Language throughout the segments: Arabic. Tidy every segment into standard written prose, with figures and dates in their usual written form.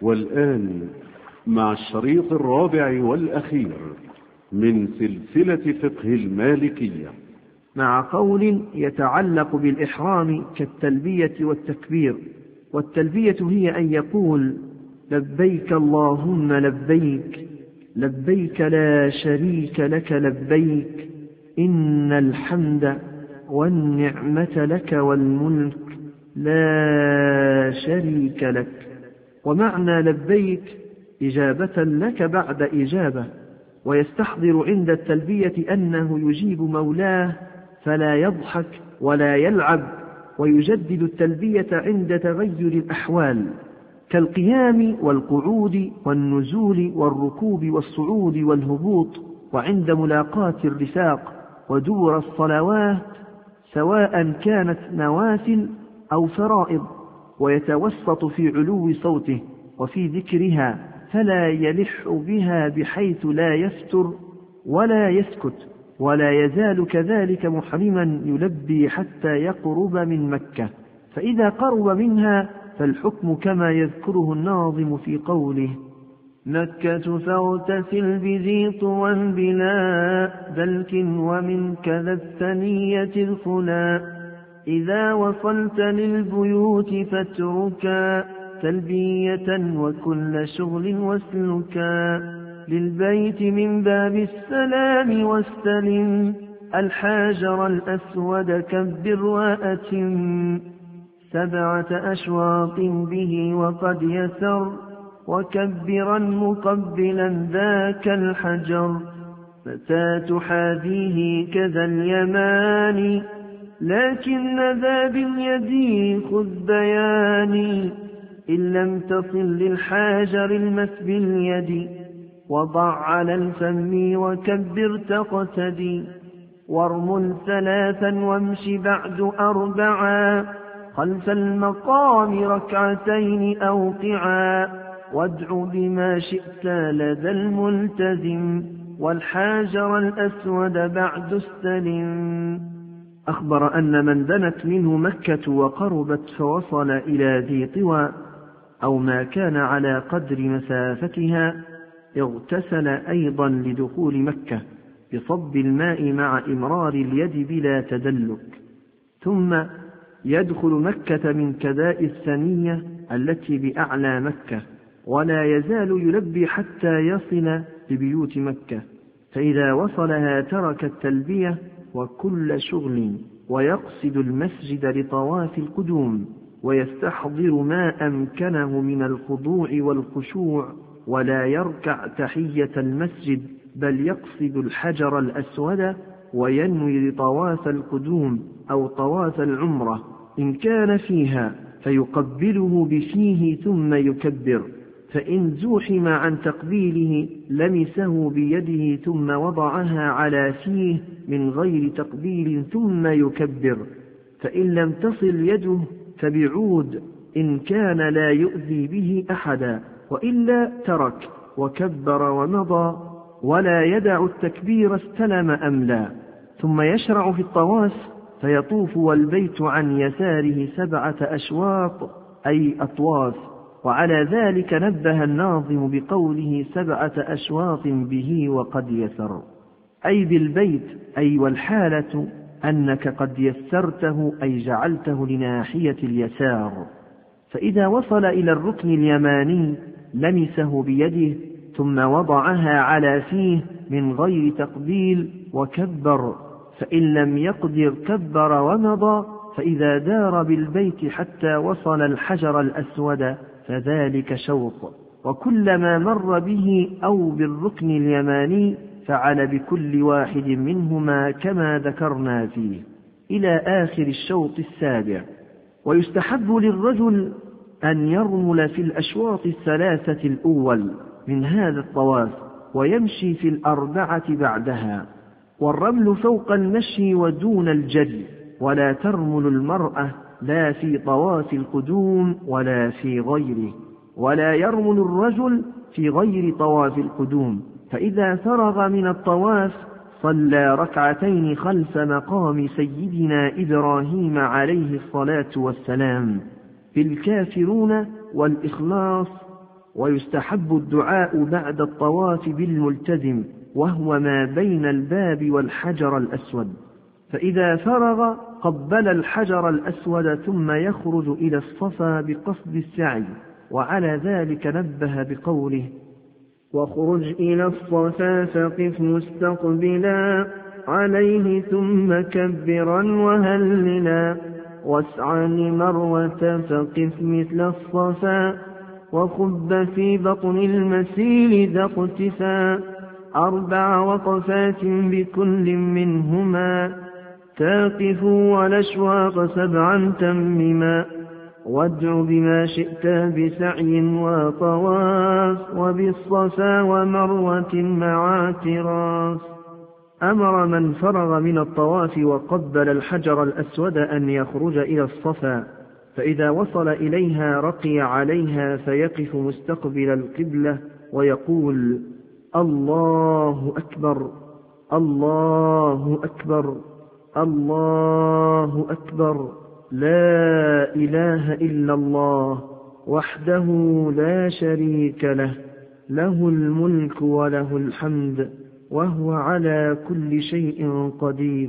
والآن مع الشريط الرابع والأخير من سلسلة فقه المالكية، مع قول يتعلق بالإحرام كالتلبية والتكبير. والتلبية هي أن يقول: لبيك اللهم لبيك، لبيك لا شريك لك لبيك، إن الحمد والنعمة لك والملك لا شريك لك. ومعنى لبيك إجابة لك بعد إجابة، ويستحضر عند التلبية أنه يجيب مولاه فلا يضحك ولا يلعب، ويجدد التلبية عند تغير الأحوال كالقيام والقعود والنزول والركوب والصعود والهبوط، وعند ملاقاة الرفاق، ودور الصلوات سواء كانت نوافل أو فرائض، ويتوسط في علو صوته وفي ذكرها فلا يلح بها بحيث لا يفتر ولا يسكت، ولا يزال كذلك محرما يلبي حتى يقرب من مكة. فإذا قرب منها فالحكم كما يذكره الناظم في قوله: مكة فاغتسل بذي طوى بلا دلك ومن كذا الثنية الخلا، إذا وصلت للبيوت فاتركا تلبية وكل شغل واسلكا، للبيت من باب السلام واستلم، الحجر الأسود كبر وأتم، 7 أشواط به وقد يسر، وكبرا مقبلا ذاك الحجر، متى تحاذيه كذا اليمان، لكن ذا باليد خذ بياني، إن لم تصل للحجر المس باليد، وضع على الفم وكبر تقتدي، وارمل 3 وامش بعد 4، خلف المقام 2 أوقعا، وادع بما شئت لدى الملتزم، والحجر الأسود بعد استلم. أخبر أن من دنت منه مكة وقربت فوصل إلى ذي طوى أو ما كان على قدر مسافتها اغتسل أيضا لدخول مكة بصب الماء مع إمرار اليد بلا تدلك، ثم يدخل مكة من كداء الثنية التي بأعلى مكة، ولا يزال يلبي حتى يصل لبيوت مكة، فإذا وصلها ترك التلبية وكل شغل، ويقصد المسجد لطواف القدوم، ويستحضر ما أمكنه من الخضوع والخشوع، ولا يركع تحية المسجد، بل يقصد الحجر الأسود وينوي طواف القدوم أو طواف العمرة إن كان فيها، فيقبله بفيه ثم يكبر، فإن زوحم عن تقبيله لمسه بيده ثم وضعها على فيه من غير تقبيل ثم يكبر، فإن لم تصل يده فبعود إن كان لا يؤذي به أحدا، وإلا ترك وكبر ومضى، ولا يدع التكبير استلم أم لا. ثم يشرع في الطواف فيطوف والبيت عن يساره 7 أشواط أي أطواف، وعلى ذلك نبه الناظم بقوله 7 أشواط به وقد يسر، أي بالبيت، أي والحالة أنك قد يسرته أي جعلته لناحية اليسار. فإذا وصل إلى الركن اليماني لمسه بيده ثم وضعها على فيه من غير تقبيل وكبر، فإن لم يقدر كبر ومضى، فإذا دار بالبيت حتى وصل الحجر الأسود فذلك شوط، وكلما مر به أو بالركن اليماني فعل بكل واحد منهما كما ذكرنا فيه إلى آخر الشوط 7. ويستحب للرجل أن يرمل في الأشواط 3 الأول من هذا الطواف، ويمشي في 4 بعدها، والرمل فوق المشي ودون الجري، ولا ترمل المرأة لا في طواف القدوم ولا في غيره، ولا يرمل الرجل في غير طواف القدوم، فإذا فرغ من الطواف صلى 2 خلف مقام سيدنا إبراهيم عليه الصلاة والسلام بالكافرون والإخلاص ويستحب الدعاء بعد الطواف بالملتزم، وهو ما بين الباب والحجر الأسود. فإذا فرغ قبل الحجر الأسود ثم يخرج إلى الصفا بقصد السعي، وعلى ذلك نبه بقوله: واخرج إلى الصفا فقف مستقبلا عليه ثم كبرا وهللا، واسعى لمروة فقف مثل الصفا، وخب في بطن المسيل ذا اقتفا، 4 وقفات بكل منهما، تقف والأشواق 7 تمما، وادع بما شئت بسعي وطواف، وبالصفا ومروة مع اعتراف. أمر من فرغ من الطواف وقبل الحجر الأسود أن يخرج إلى الصفا، فإذا وصل إليها رقي عليها فيقف مستقبل القبلة ويقول: الله أكبر، الله أكبر، الله أكبر، لا إله إلا الله وحده لا شريك له، له الملك وله الحمد وهو على كل شيء قدير،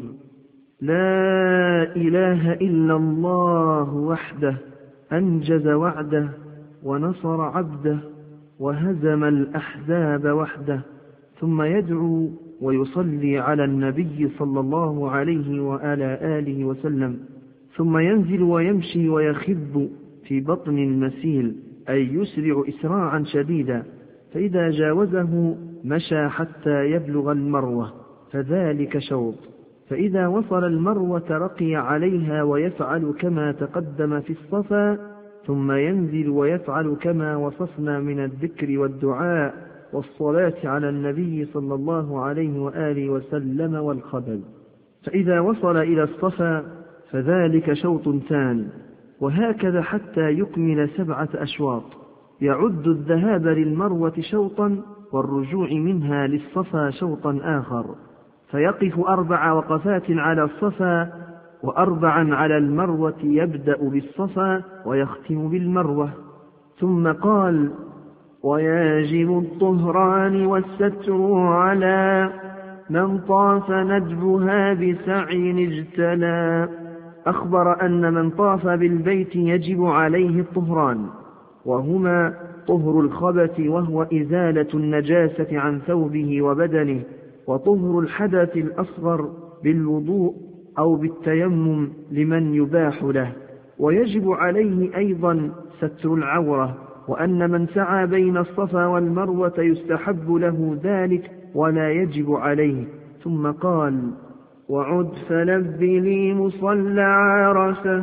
لا إله إلا الله وحده أنجز وعده ونصر عبده وهزم الأحزاب وحده. ثم يدعو ويصلي على النبي صلى الله عليه وعلى آله وسلم، ثم ينزل ويمشي ويخب في بطن المسيل، أي يسرع إسراعا شديدا، فإذا جاوزه مشى حتى يبلغ المروة، فذلك شوط. فإذا وصل المروة رقي عليها ويفعل كما تقدم في الصفا، ثم ينزل ويفعل كما وصفنا من الذكر والدعاء والصلاة على النبي صلى الله عليه وآله وسلم والخبل. فإذا وصل إلى الصفا فذلك شوط ثاني، وهكذا حتى يكمل 7 أشواط، يعد الذهاب للمروة شوطا والرجوع منها للصفا شوطا آخر، فيقف 4 وقفات على الصفا و4 على المروة، يبدأ بالصفا ويختم بالمروة. ثم قال: ويجب الطهران والستر على من طاف ندبها بسعي اجتلى. أخبر أن من طاف بالبيت يجب عليه الطهران، وهما طهر الخبث وهو إزالة النجاسة عن ثوبه وبدنه، وطهر الحدث الأصغر بالوضوء أو بالتيمم لمن يباح له. ويجب عليه أيضا ستر العورة، وأن من سعى بين الصفا والمروة يستحب له ذلك ولا يجب عليه. ثم قال: وعد فلب لي مصلى عرفة،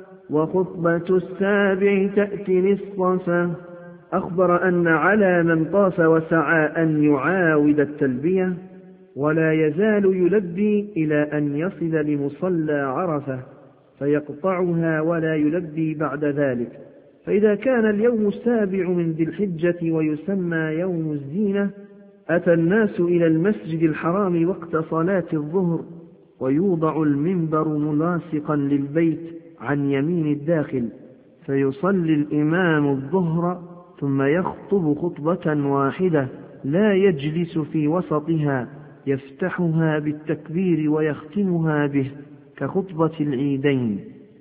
وخطبة السابع تأتي للصفا. أخبر أن على من طاف وسعى أن يعاود التلبية، ولا يزال يلبي إلى أن يصل لمصلى عرفة فيقطعها ولا يلبي بعد ذلك. فإذا كان اليوم السابع من ذي الحجة ويسمى يوم الزينة، أتى الناس إلى المسجد الحرام وقت صلاة الظهر، ويوضع المنبر ملاصقا للبيت عن يمين الداخل، فيصلي الإمام الظهر ثم يخطب خطبة واحدة لا يجلس في وسطها، يفتحها بالتكبير ويختمها به كخطبة العيدين،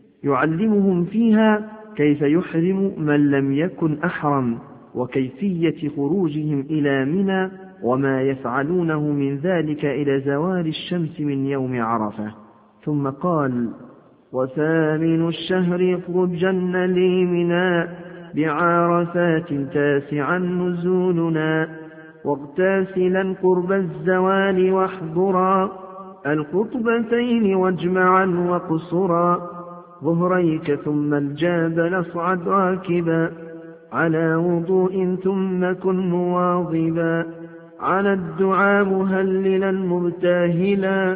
يعلمهم فيها كيف يحرم من لم يكن أحرم، وكيفية خروجهم إلى منى، وما يفعلونه من ذلك إلى زوال الشمس من يوم عرفة. ثم قال: وثامن الشهر اخرجن لي منى بعرفات تاسعا نزولنا، واغتاسلا قرب الزوال واحضرا الخطبتين واجمعا وقصرا، ظهريك ثم الجبل اصعد راكبا، على وضوء ثم كن مواظبا، على الدعاء مهللا مبتهلا،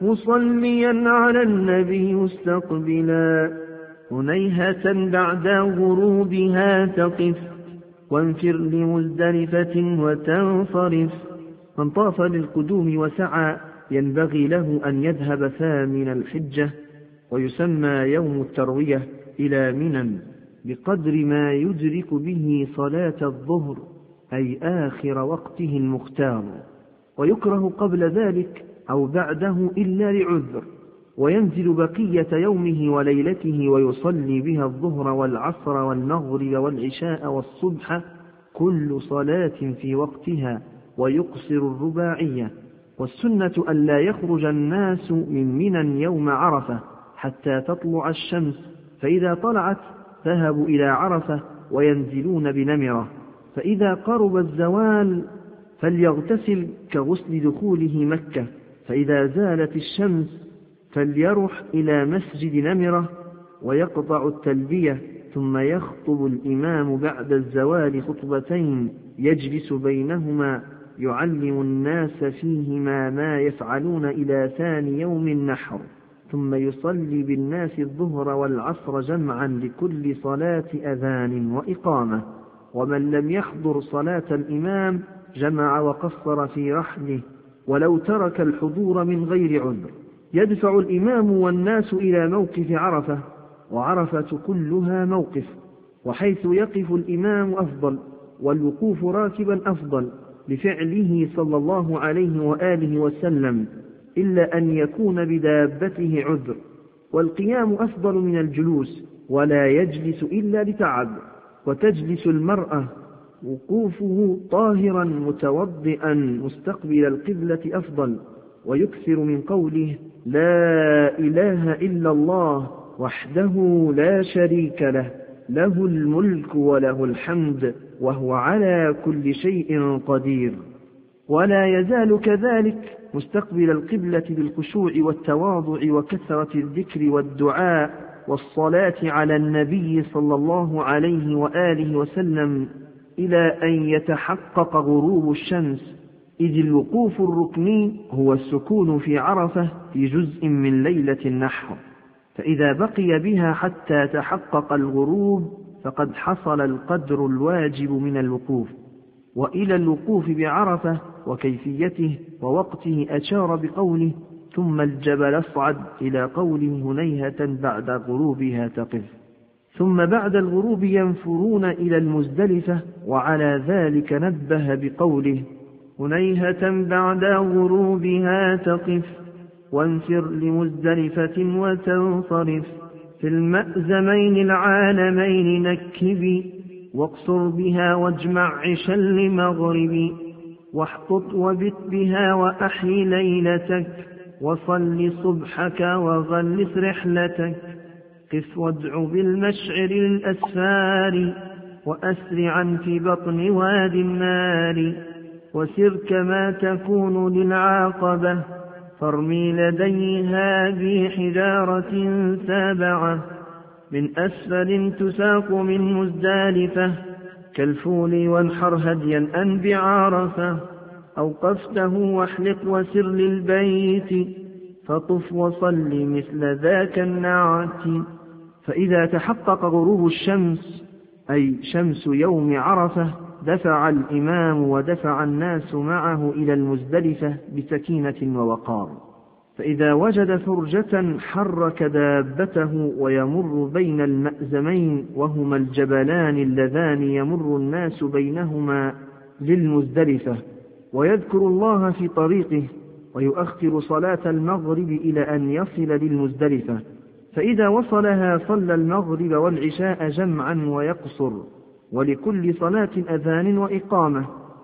مصليا على النبي مستقبلا، هنيهة بعد غروبها تقف، وانفر لمزدلفة وتنصرف. من طاف للقدوم وسعى ينبغي له أن يذهب ثامن الحجة، ويسمى يوم التروية، إلى منى بقدر ما يدرك به صلاة الظهر، أي آخر وقته المختار، ويكره قبل ذلك أو بعده إلا لعذر، وينزل بقية يومه وليلته ويصلي بها الظهر والعصر والمغرب والعشاء والصبح كل صلاة في وقتها، ويقصر الرباعية. والسنة ألا يخرج الناس من منى يوم عرفة حتى تطلع الشمس، فإذا طلعت ذهبوا إلى عرفة وينزلون بنمرة، فإذا قرب الزوال فليغتسل كغسل دخوله مكة، فإذا زالت الشمس فليرح إلى مسجد نمرة ويقطع التلبية، ثم يخطب الإمام بعد الزوال خطبتين يجلس بينهما يعلم الناس فيهما ما يفعلون إلى ثاني يوم النحر، ثم يصلي بالناس الظهر والعصر جمعا لكل صلاة أذان وإقامة. ومن لم يحضر صلاة الإمام جمع وقصر في رحله ولو ترك الحضور من غير عذر. يدفع الإمام والناس إلى موقف عرفة، وعرفة كلها موقف، وحيث يقف الإمام أفضل، والوقوف راكبا أفضل لفعله صلى الله عليه وآله وسلم، إلا أن يكون بدابته عذر، والقيام أفضل من الجلوس، ولا يجلس إلا لتعب. وتجلس المرأة وقوفه طاهرا متوضئا مستقبل القبلة أفضل، ويكثر من قوله لا إله إلا الله وحده لا شريك له، له الملك وله الحمد وهو على كل شيء قدير. ولا يزال كذلك مستقبل القبلة بالخشوع والتواضع وكثرة الذكر والدعاء والصلاة على النبي صلى الله عليه وآله وسلم إلى أن يتحقق غروب الشمس، إذ الوقوف الركني هو السكون في عرفة في جزء من ليلة النحر، فإذا بقي بها حتى تحقق الغروب فقد حصل القدر الواجب من الوقوف. وإلى الوقوف بعرفة وكيفيته ووقته أشار بقوله ثم الجبل اصعد إلى قوله هنيهة بعد غروبها تقف. ثم بعد الغروب ينفرون إلى المزدلفة، وعلى ذلك نبه بقوله هنيهة بعد غروبها تقف، وانفر لمزدلفة وتنصرف، في المأزمين العالمين نكبي، واقصر بها واجمع عشا لمغربي، واحطط وبت بها وأحي ليلتك، وصل صبحك وغلس رحلتك، قف وادع بالمشعر الأسفار، وأسرعا في بطن واد النار، وسر كما تكون للعاقبة، فارمي لديها بحجارة سابعة، من أسفل تساق من مزدلفة، كالفول وانحر هديا أن بعرفة، أوقفته واحلق وسر للبيت، فطف وصل مثل ذاك النعت. فإذا تحقق غروب الشمس أي شمس يوم عرفة دفع الإمام ودفع الناس معه إلى المزدلفة بسكينة ووقار، فإذا وجد فرجة حرك دابته ويمر بين المأزمين وهما الجبلان اللذان يمر الناس بينهما للمزدلفة، ويذكر الله في طريقه، ويؤخر صلاة المغرب إلى أن يصل للمزدلفة، فإذا وصلها صلى المغرب والعشاء جمعا ويقصر، ولكل صلاة أذان وإقامة،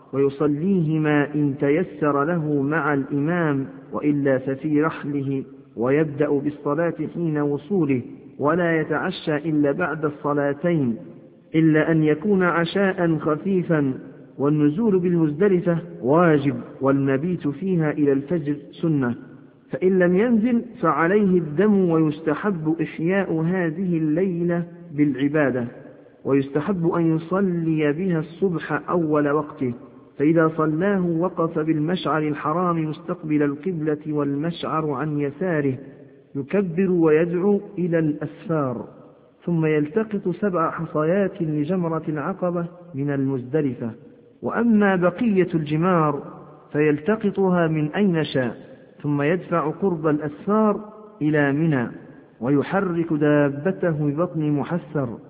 ويصليهما إن تيسر له مع الإمام، وإلا ففي رحله، ويبدأ بالصلاة حين وصوله، ولا يتعشى إلا بعد الصلاتين، إلا أن يكون عشاء خفيفا. والنزول بالمزدلفة واجب، والمبيت فيها إلى الفجر سنة، فإن لم ينزل فعليه الدم، ويستحب إحياء هذه الليلة بالعبادة، ويستحب أن يصلي بها الصبح أول وقته، فإذا صلاه وقف بالمشعر الحرام مستقبل القبلة والمشعر عن يساره، يكبر ويدعو إلى الأسفار، ثم يلتقط 7 حصيات لجمرة العقبة من المزدلفة. وأما بقية الجمار فيلتقطها من أين شاء، ثم يدفع قرب الأسفار إلى منى، ويحرك دابته ببطن محسر،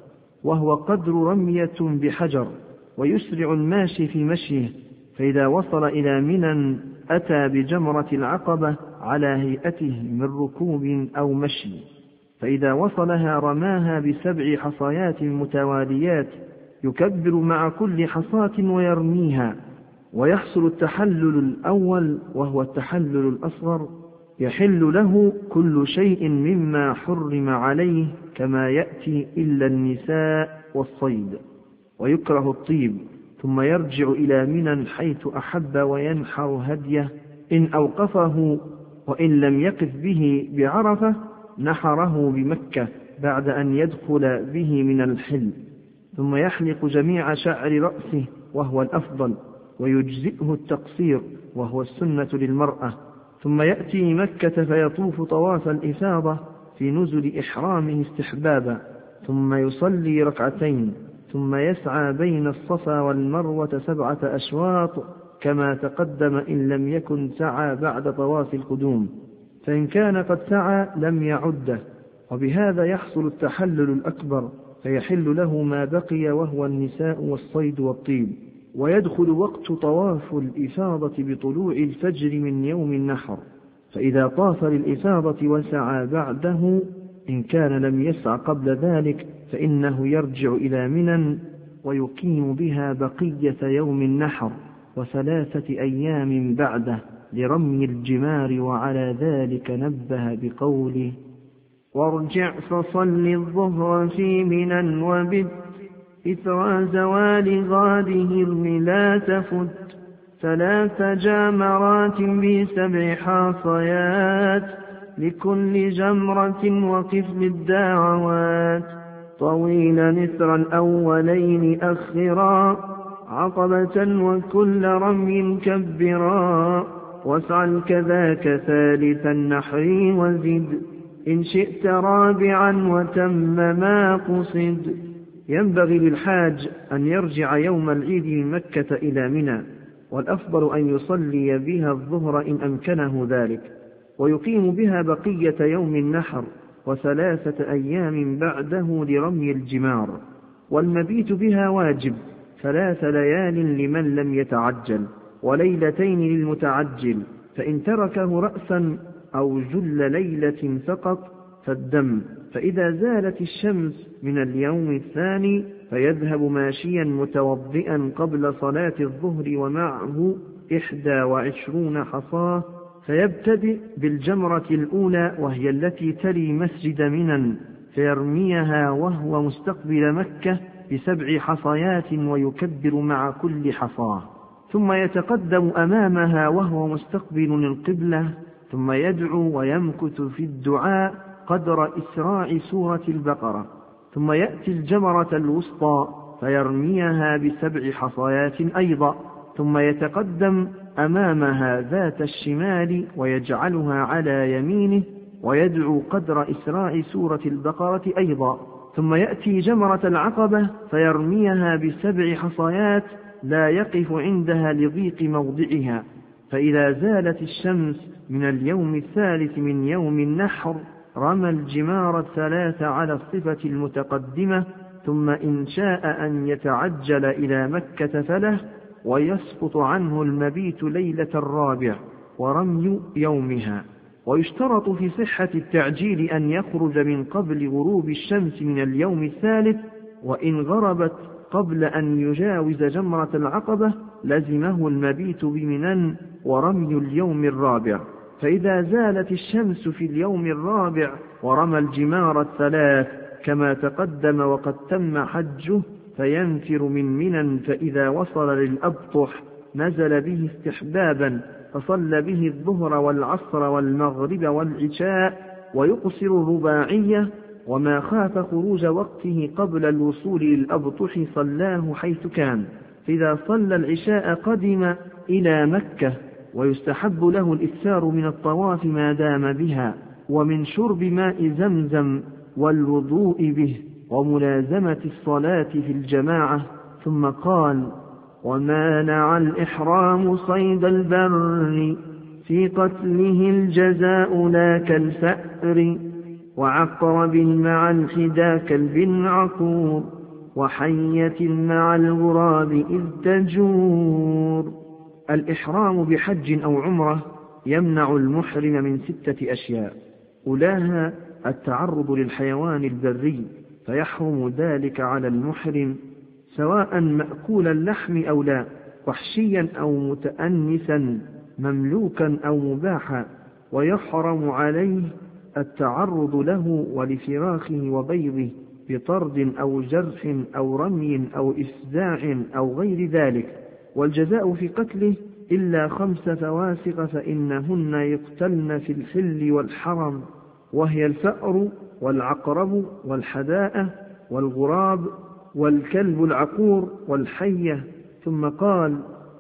وهو قدر رمية بحجر، ويسرع الماشي في مشيه، فإذا وصل إلى منى أتى بجمرة العقبة على هيئته من ركوب أو مشي، فإذا وصلها رماها ب7 حصيات متواليات، يكبر مع كل حصاة ويرميها، ويحصل التحلل الأول وهو التحلل الأصغر، يحل له كل شيء مما حرم عليه كما يأتي إلا النساء والصيد، ويكره الطيب، ثم يرجع إلى منى حيث أحب وينحر هديه إن أوقفه، وإن لم يقف به بعرفة نحره بمكة بعد أن يدخل به من الحل، ثم يحلق جميع شعر رأسه وهو الأفضل، ويجزئه التقصير وهو السنة للمرأة، ثم يأتي مكة فيطوف طواف الإفاضة في نزل إحرامه استحبابا، ثم يصلي ركعتين، ثم يسعى بين الصفا والمروة 7 أشواط كما تقدم إن لم يكن سعى بعد طواف القدوم، فإن كان قد سعى لم يعده، وبهذا يحصل التحلل الأكبر، فيحل له ما بقي وهو النساء والصيد والطيب. ويدخل وقت طواف الإفاضة بطلوع الفجر من يوم النحر، فإذا طاف للإفاضة وسعى بعده إن كان لم يسع قبل ذلك فإنه يرجع إلى منى ويقيم بها بقية يوم النحر و3 أيام بعده لرمي الجمار، وعلى ذلك نبه بقوله: وارجع فصل الظهر في منى وبت إثر زوال غاده لا تفت 3 جامرات ب7 حاصيات لكل جمرة وقف للدعوات طويلا إثر الأولين أخرا عقبة وكل رمي كبرا واسعا كذاك ثالث النحر وزد إن شئت رابعا وتم ما قصد. ينبغي للحاج أن يرجع يوم العيد من مكة إلى منى، والأفضل أن يصلي بها الظهر إن أمكنه ذلك، ويقيم بها بقية يوم النحر و3 أيام بعده لرمي الجمار، والمبيت بها واجب 3 ليال لمن لم يتعجل وليلتين للمتعجل، فإن تركه رأسا أو جل ليلة فقط فالدم، فإذا زالت الشمس من اليوم الثاني فيذهب ماشيا متوضئا قبل صلاة الظهر ومعه 21 حصاة، فيبتدئ بالجمرة الأولى وهي التي تلي مسجد منى، فيرميها وهو مستقبل مكة ب7 حصيات ويكبر مع كل حصاة، ثم يتقدم أمامها وهو مستقبل القبلة، ثم يدعو ويمكث في الدعاء قدر إسراع سورة البقرة، ثم يأتي الجمرة الوسطى فيرميها ب7 حصيات أيضا، ثم يتقدم أمامها ذات الشمال ويجعلها على يمينه ويدعو قدر إسراع سورة البقرة أيضا، ثم يأتي جمرة العقبة فيرميها ب7 حصيات لا يقف عندها لضيق موضعها، فإذا زالت الشمس من اليوم الثالث من يوم النحر رمى الجمار 3 على الصفة المتقدمة، ثم إن شاء أن يتعجل إلى مكة فله، ويسقط عنه المبيت ليلة الرابع ورمي يومها. ويشترط في صحة التعجيل أن يخرج من قبل غروب الشمس من اليوم الثالث، وإن غربت قبل أن يجاوز جمرة العقبة لزمه المبيت بمنى ورمي اليوم الرابع، فإذا زالت الشمس في اليوم الرابع ورمى الجمار 3 كما تقدم وقد تم حجه فينفر من منى، فإذا وصل للأبطح نزل به استحبابا فصلى به الظهر والعصر والمغرب والعشاء، ويقصر الرباعية، وما خاف خروج وقته قبل الوصول للأبطح صلاه حيث كان، فإذا صلى العشاء قدم إلى مكة، ويستحب له الإكثار من الطواف ما دام بها، ومن شرب ماء زمزم والوضوء به، وملازمة الصلاة في الجماعة. ثم قال: ومانع الإحرام صيد البر في قتله الجزاء لا كالفأر وعقرب مع الحدا كالبن عقور وحية مع الغراب إذ تجور. الإحرام بحج أو عمرة يمنع المحرم من 6 أشياء، أولاها التعرض للحيوان البري، فيحرم ذلك على المحرم سواء مأكول اللحم أو لا، وحشيا أو متأنسا، مملوكا أو مباحا، ويحرم عليه التعرض له ولفراخه وبيضه بطرد أو جرح أو رمي أو إفزاع أو غير ذلك. والجزاء في قتله إلا 5 فواسق فإنهن يقتلن في الحل والحرم، وهي الفأر والعقرب والحداءة والغراب والكلب العقور والحية. ثم قال: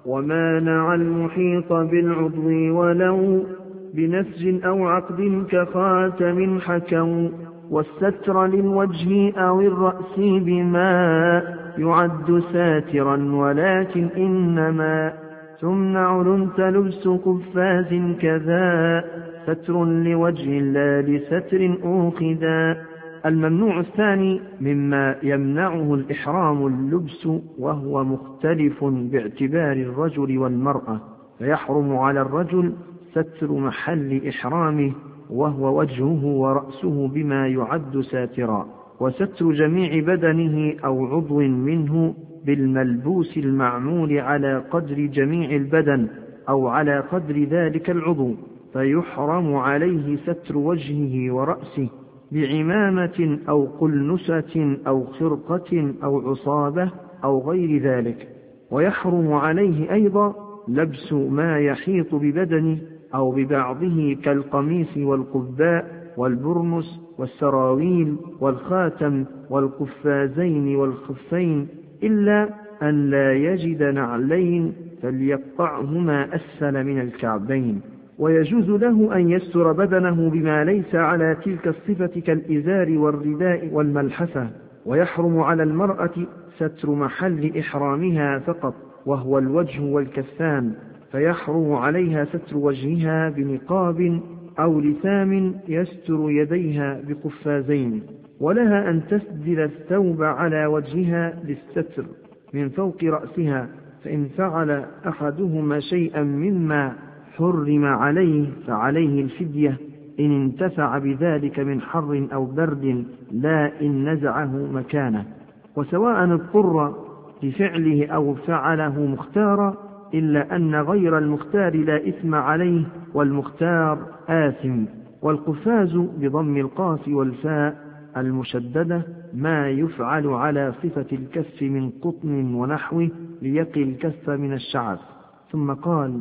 ومانع المحيط بالعضو ولو بنسج أو عقد كخاتم حكوا، والستر للوجه أو الرأس بما يعد ساترا، ولكن إنما تمنع الأنثى لبس قفاز كذا، ستر لوجه لا لستر أوخذا. الممنوع الثاني مما يمنعه الإحرام اللبس، وهو مختلف باعتبار الرجل والمرأة، فيحرم على الرجل ستر محل إحرامه وهو وجهه ورأسه بما يعد ساترا، وستر جميع بدنه أو عضو منه بالملبوس المعمول على قدر جميع البدن أو على قدر ذلك العضو، فيحرم عليه ستر وجهه ورأسه بعمامة أو قلنسة أو خرقة أو عصابة أو غير ذلك. ويحرم عليه أيضا لبس ما يحيط ببدنه أو ببعضه كالقميص والقباء والبرنس والسراويل والخاتم والقفازين والخفين، إلا أن لا يجد نعلين فليقطعهما أسفل من الكعبين. ويجوز له أن يستر بدنه بما ليس على تلك الصفة كالإزار والرداء والملحفة. ويحرم على المرأة ستر محل إحرامها فقط، وهو الوجه والكفان، فيحرم عليها ستر وجهها بنقاب أو لثام يستر يديها بقفازين. ولها أن تسدل الثوب على وجهها للستر من فوق رأسها، فإن فعل أحدهما شيئا مما حرم عليه فعليه الفدية إن انتفع بذلك من حر أو برد، لا إن نزعه مكانه. وسواء اضطر لفعله أو فعله مختارا، إلا أن غير المختار لا إثم عليه والمختار آثم. والقفاز بضم القاف والفاء المشددة ما يفعل على صفة الكف من قطن ونحوه ليقي الكف من الشعر. ثم قال: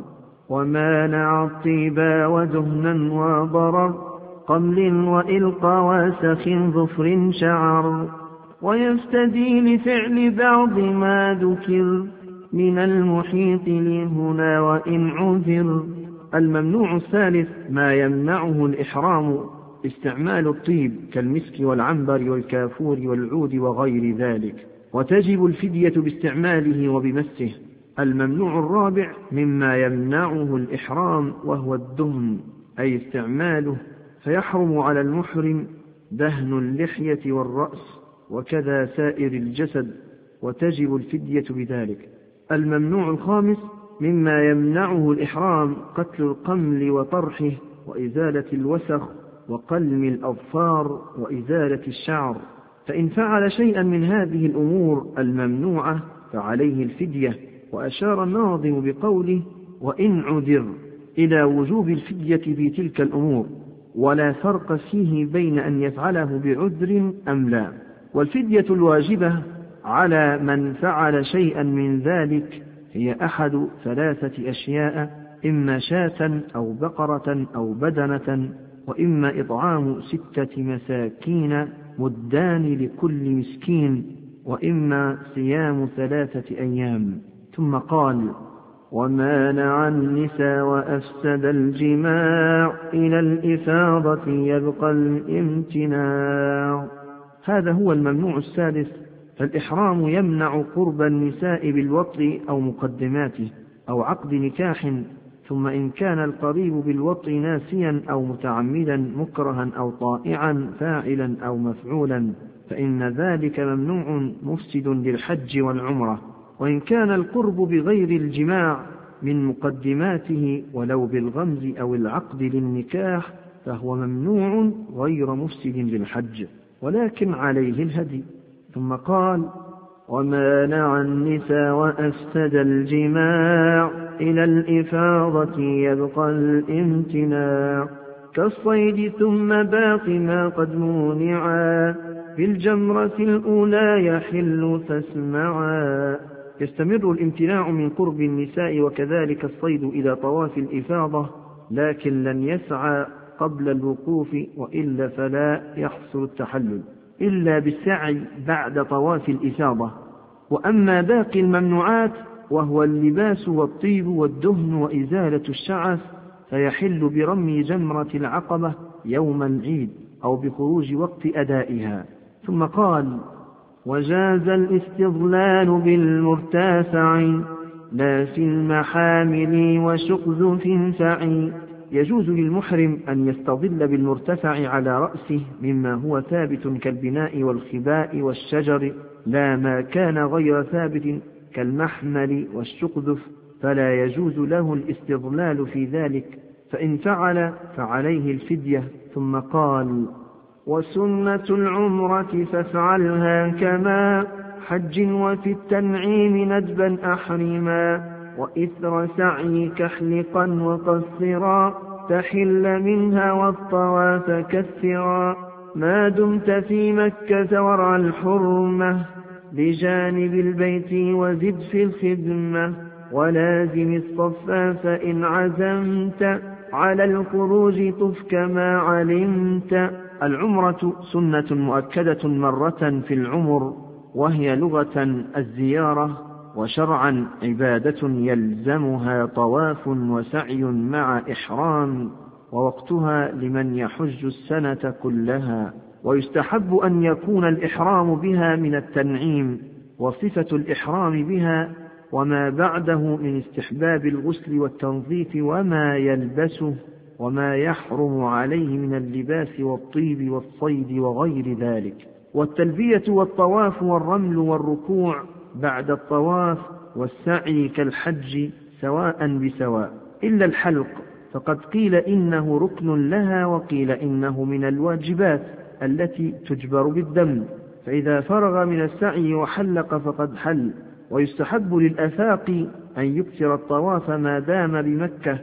ومانع الطيبا ودهنا وضرر قمل وإلقى وسخ ظفر شعر، ويفتدي لفعل بعض ما ذكر من المحيط لهنا وإن عذر. الممنوع الثالث ما يمنعه الإحرام استعمال الطيب كالمسك والعنبر والكافور والعود وغير ذلك، وتجب الفدية باستعماله وبمسه. الممنوع الرابع مما يمنعه الإحرام وهو الدهن، أي استعماله، فيحرم على المحرم دهن اللحية والرأس وكذا سائر الجسد، وتجب الفدية بذلك. الممنوع الخامس مما يمنعه الإحرام قتل القمل وطرحه وإزالة الوسخ وقلم الأظفار وإزالة الشعر، فإن فعل شيئا من هذه الأمور الممنوعة فعليه الفدية. وأشار الناظم بقوله: وإن عذر إلى وجوب الفدية في تلك الأمور، ولا فرق فيه بين أن يفعله بعذر أم لا. والفدية الواجبة على من فعل شيئا من ذلك هي أحد 3 أشياء: إما شاة أو بقرة أو بدنة، وإما إطعام 6 مساكين مدان لكل مسكين، وإما صيام 3 أيام. ثم قال: ومانع النساء وأفسد الجماع إلى الإفاضة يبقى الامتناع. هذا هو الممنوع السادس. فالإحرام يمنع قرب النساء بالوطء أو مقدماته أو عقد نكاح، ثم إن كان القريب بالوطء ناسيا أو متعمدا مكرها أو طائعا فاعلا أو مفعولا، فإن ذلك ممنوع مفسد للحج والعمرة، وإن كان القرب بغير الجماع من مقدماته ولو بالغمز أو العقد للنكاح فهو ممنوع غير مفسد للحج، ولكن عليه الهدي. ثم قال: ومانع النساء وأفسد الجماع إلى الإفاضة يبقى الامتناع، كالصيد ثم باقي ما قد مونعا في الجمرة الأولى يحل فاسمعا. يستمر الامتناع من قرب النساء وكذلك الصيد إلى طواف الإفاضة، لكن لن يسعى قبل الوقوف، وإلا فلا يحصل التحلل إلا بالسعي بعد طواف الإفاضة. وأما باقي الممنوعات وهو اللباس والطيب والدهن وإزالة الشعث فيحل برمي جمرة العقبة يوم العيد أو بخروج وقت أدائها. ثم قال: وجاز الاستظلال بالمرتفع لا في المحامل وشقذف فعي. يجوز للمحرم أن يستظل بالمرتفع على رأسه مما هو ثابت كالبناء والخباء والشجر، لا ما كان غير ثابت كالمحمل والشقذف فلا يجوز له الاستظلال في ذلك، فإن فعل فعليه الفدية. ثم قال: وسنة العمرة فافعلها كما حج وفي التنعيم ندبا أحرما، وإثر سعيك احلقا وقصرا تحل منها والطواف كثرا، ما دمت في مكة ورع الحرمة بجانب البيت وزد في الخدمة، ولازم الصفا فإن عزمت على الخروج طف كما علمت. العمرة سنة مؤكدة مرة في العمر، وهي لغة الزيارة، وشرعا عبادة يلزمها طواف وسعي مع إحرام، ووقتها لمن يحج السنة كلها. ويستحب أن يكون الإحرام بها من التنعيم، وصفة الإحرام بها وما بعده من استحباب الغسل والتنظيف وما يلبسه وما يحرم عليه من اللباس والطيب والصيد وغير ذلك. والتلبية والطواف والرمل والركوع بعد الطواف والسعي كالحج سواء بسواء، إلا الحلق فقد قيل إنه ركن لها، وقيل إنه من الواجبات التي تجبر بالدم، فإذا فرغ من السعي وحلق فقد حل. ويستحب للآفاق أن يكثر الطواف ما دام بمكة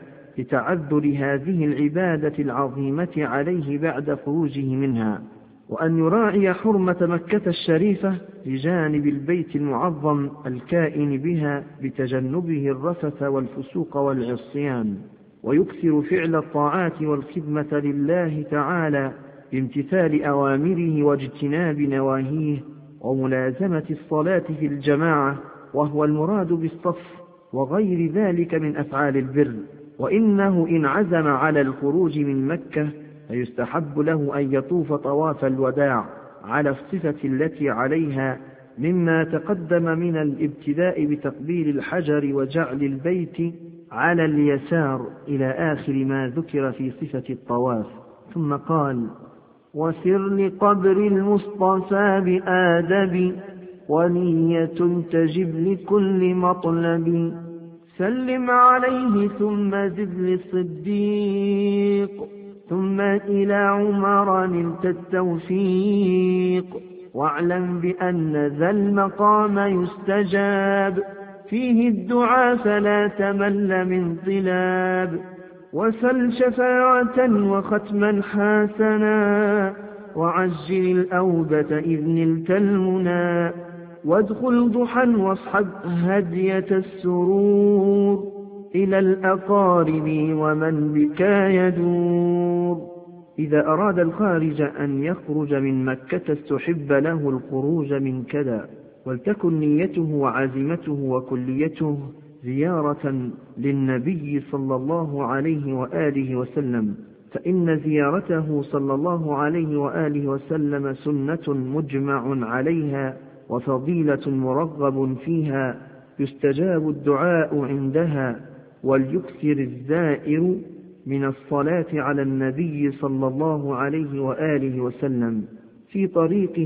لتعذر هذه العبادة العظيمة عليه بعد خروجه منها، وأن يراعي حرمة مكة الشريفة بجانب البيت المعظم الكائن بها بتجنبه الرفث والفسوق والعصيان، ويكثر فعل الطاعات والخدمة لله تعالى بامتثال أوامره واجتناب نواهيه، وملازمة الصلاة في الجماعة وهو المراد بالصف وغير ذلك من أفعال البر. وإنه إن عزم على الخروج من مكة فيستحب له أن يطوف طواف الوداع على الصفة التي عليها مما تقدم من الابتداء بتقبيل الحجر وجعل البيت على اليسار إلى آخر ما ذكر في صفة الطواف. ثم قال: وسر لقبر المصطفى بآدب ونية تجب لكل مطلب، سلم عليه ثم زد للصديق، ثم إلى عمر نلت التوفيق، واعلم بأن ذا المقام يستجاب فيه الدعاء فلا تمل من طلاب، وسل شفاعة وختما حسنا وعجل الأوبة إذ نلت المنى، وادخل ضحى واصحب هدية السرور إلى الأقارب ومن بك يدور. إذا أراد الخارج أن يخرج من مكة استحب له الخروج من كذا، ولتكن نيته وعزيمته وكليته زيارة للنبي صلى الله عليه وآله وسلم، فإن زيارته صلى الله عليه وآله وسلم سنة مجمع عليها وفضيلة مرغب فيها، يستجاب الدعاء عندها، وليكثر الزائر من الصلاة على النبي صلى الله عليه وآله وسلم في طريقه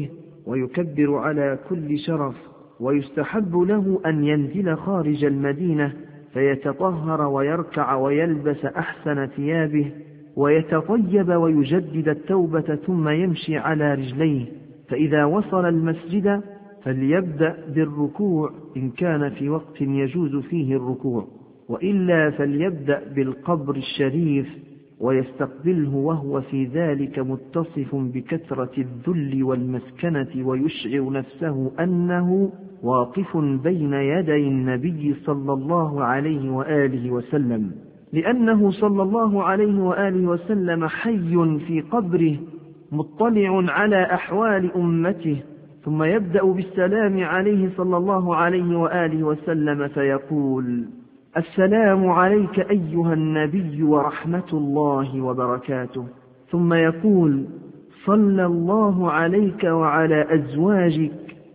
ويكبر على كل شرف، ويستحب له أن ينزل خارج المدينة فيتطهر ويركع ويلبس أحسن ثيابه ويتطيب ويجدد التوبة ثم يمشي على رجليه. فإذا وصل المسجد فليبدأ بالركوع إن كان في وقت يجوز فيه الركوع، وإلا فليبدأ بالقبر الشريف ويستقبله وهو في ذلك متصف بكثرة الذل والمسكنة، ويشعر نفسه أنه واقف بين يدي النبي صلى الله عليه وآله وسلم، لأنه صلى الله عليه وآله وسلم حي في قبره مطلع على أحوال أمته. ثم يبدأ بالسلام عليه صلى الله عليه وآله وسلم فيقول: السلام عليك أيها النبي ورحمة الله وبركاته. ثم يقول: صلى الله عليك وعلى أزواجك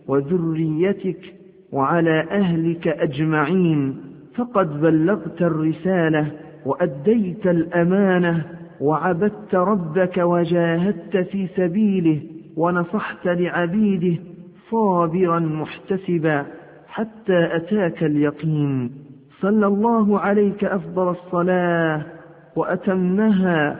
وذريتك وعلى أهلك أجمعين، فقد بلغت الرسالة وأديت الأمانة وعبدت ربك وجاهدت في سبيله ونصحت لعبيده صابرا محتسبا حتى أتاك اليقين. صلى الله عليك أفضل الصلاة وأتمها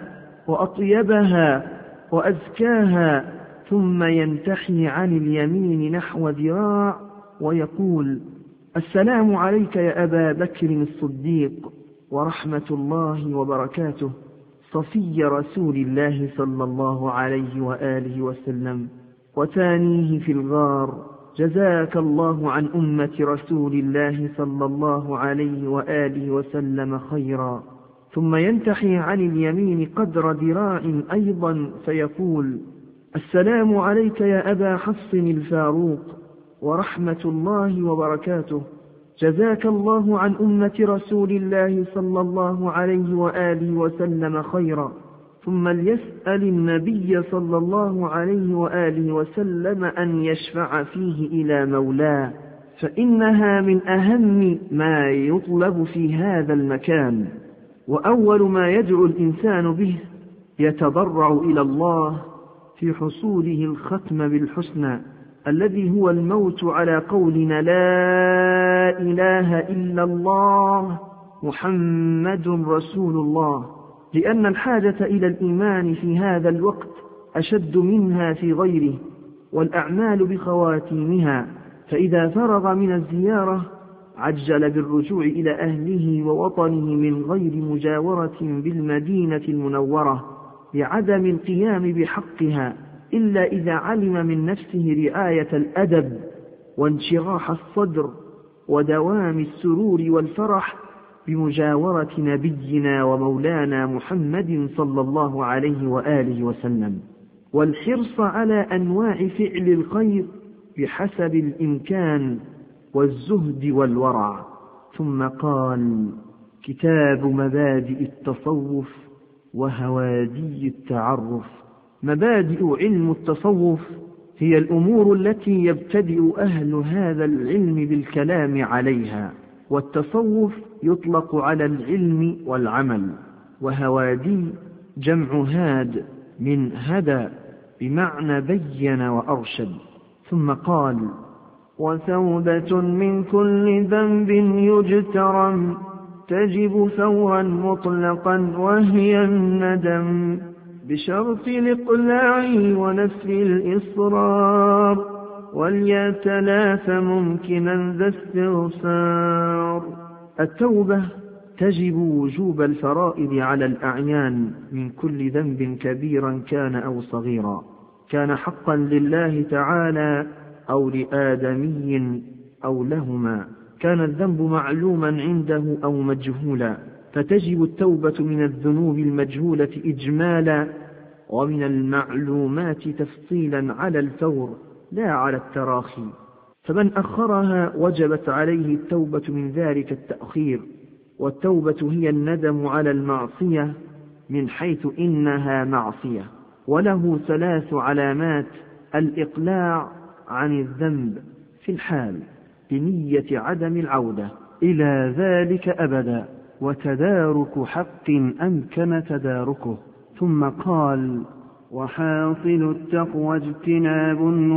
وأطيبها وأزكاها. ثم ينتحي عن اليمين نحو ذراع ويقول: السلام عليك يا أبا بكر الصديق ورحمة الله وبركاته، صفي رسول الله صلى الله عليه وآله وسلم، وتانيه في الغار: جزاك الله عن أمة رسول الله صلى الله عليه وآله وسلم خيرا. ثم ينتحي عن اليمين قدر ذراع أيضا فيقول: السلام عليك يا أبا حفص الفاروق ورحمة الله وبركاته، جزاك الله عن أمة رسول الله صلى الله عليه وآله وسلم خيرا. ثم ليسأل النبي صلى الله عليه وآله وسلم أن يشفع فيه إلى مولاه، فإنها من أهم ما يطلب في هذا المكان. وأول ما يدعو الإنسان به يتضرع إلى الله في حصوله الختم بالحسنى، الذي هو الموت على قولنا لا إله إلا الله محمد رسول الله، لأن الحاجة إلى الإيمان في هذا الوقت أشد منها في غيره، والأعمال بخواتيمها. فإذا فرغ من الزيارة عجل بالرجوع إلى أهله ووطنه من غير مجاورة بالمدينة المنورة لعدم القيام بحقها، إلا إذا علم من نفسه رعاية الأدب وانشراح الصدر ودوام السرور والفرح بمجاورة نبينا ومولانا محمد صلى الله عليه وآله وسلم، والحرص على أنواع فعل الخير بحسب الإمكان والزهد والورع. ثم قال: كتاب مبادئ التصوف وهوادي التعرف. مبادئ علم التصوف هي الأمور التي يبتدئ أهل هذا العلم بالكلام عليها، والتصوف يطلق على العلم والعمل. وهوادي جمع هاد من هدى بمعنى بين وأرشد. ثم قال: وتوبة من كل ذنب يجترم تجب ثورا مطلقا وهي الندم بشرط الإقلاع ونفي الإصرار وليتلاف ممكنا ذا استغفار. التوبة تجب وجوب الفرائض على الأعيان من كل ذنب كبيرا كان أو صغيرا، كان حقا لله تعالى أو لآدمي أو لهما، كان الذنب معلوما عنده أو مجهولا، فتجب التوبة من الذنوب المجهولة إجمالا، ومن المعلومات تفصيلا على الفور لا على التراخي. فمن أخرها وجبت عليه التوبة من ذلك التأخير. والتوبة هي الندم على المعصية من حيث إنها معصية، وله 3 علامات: الإقلاع عن الذنب في الحال بنية عدم العودة إلى ذلك أبدا، وتدارك حق أمكن تداركه. ثم قال: وحاصل التقوى اجتناب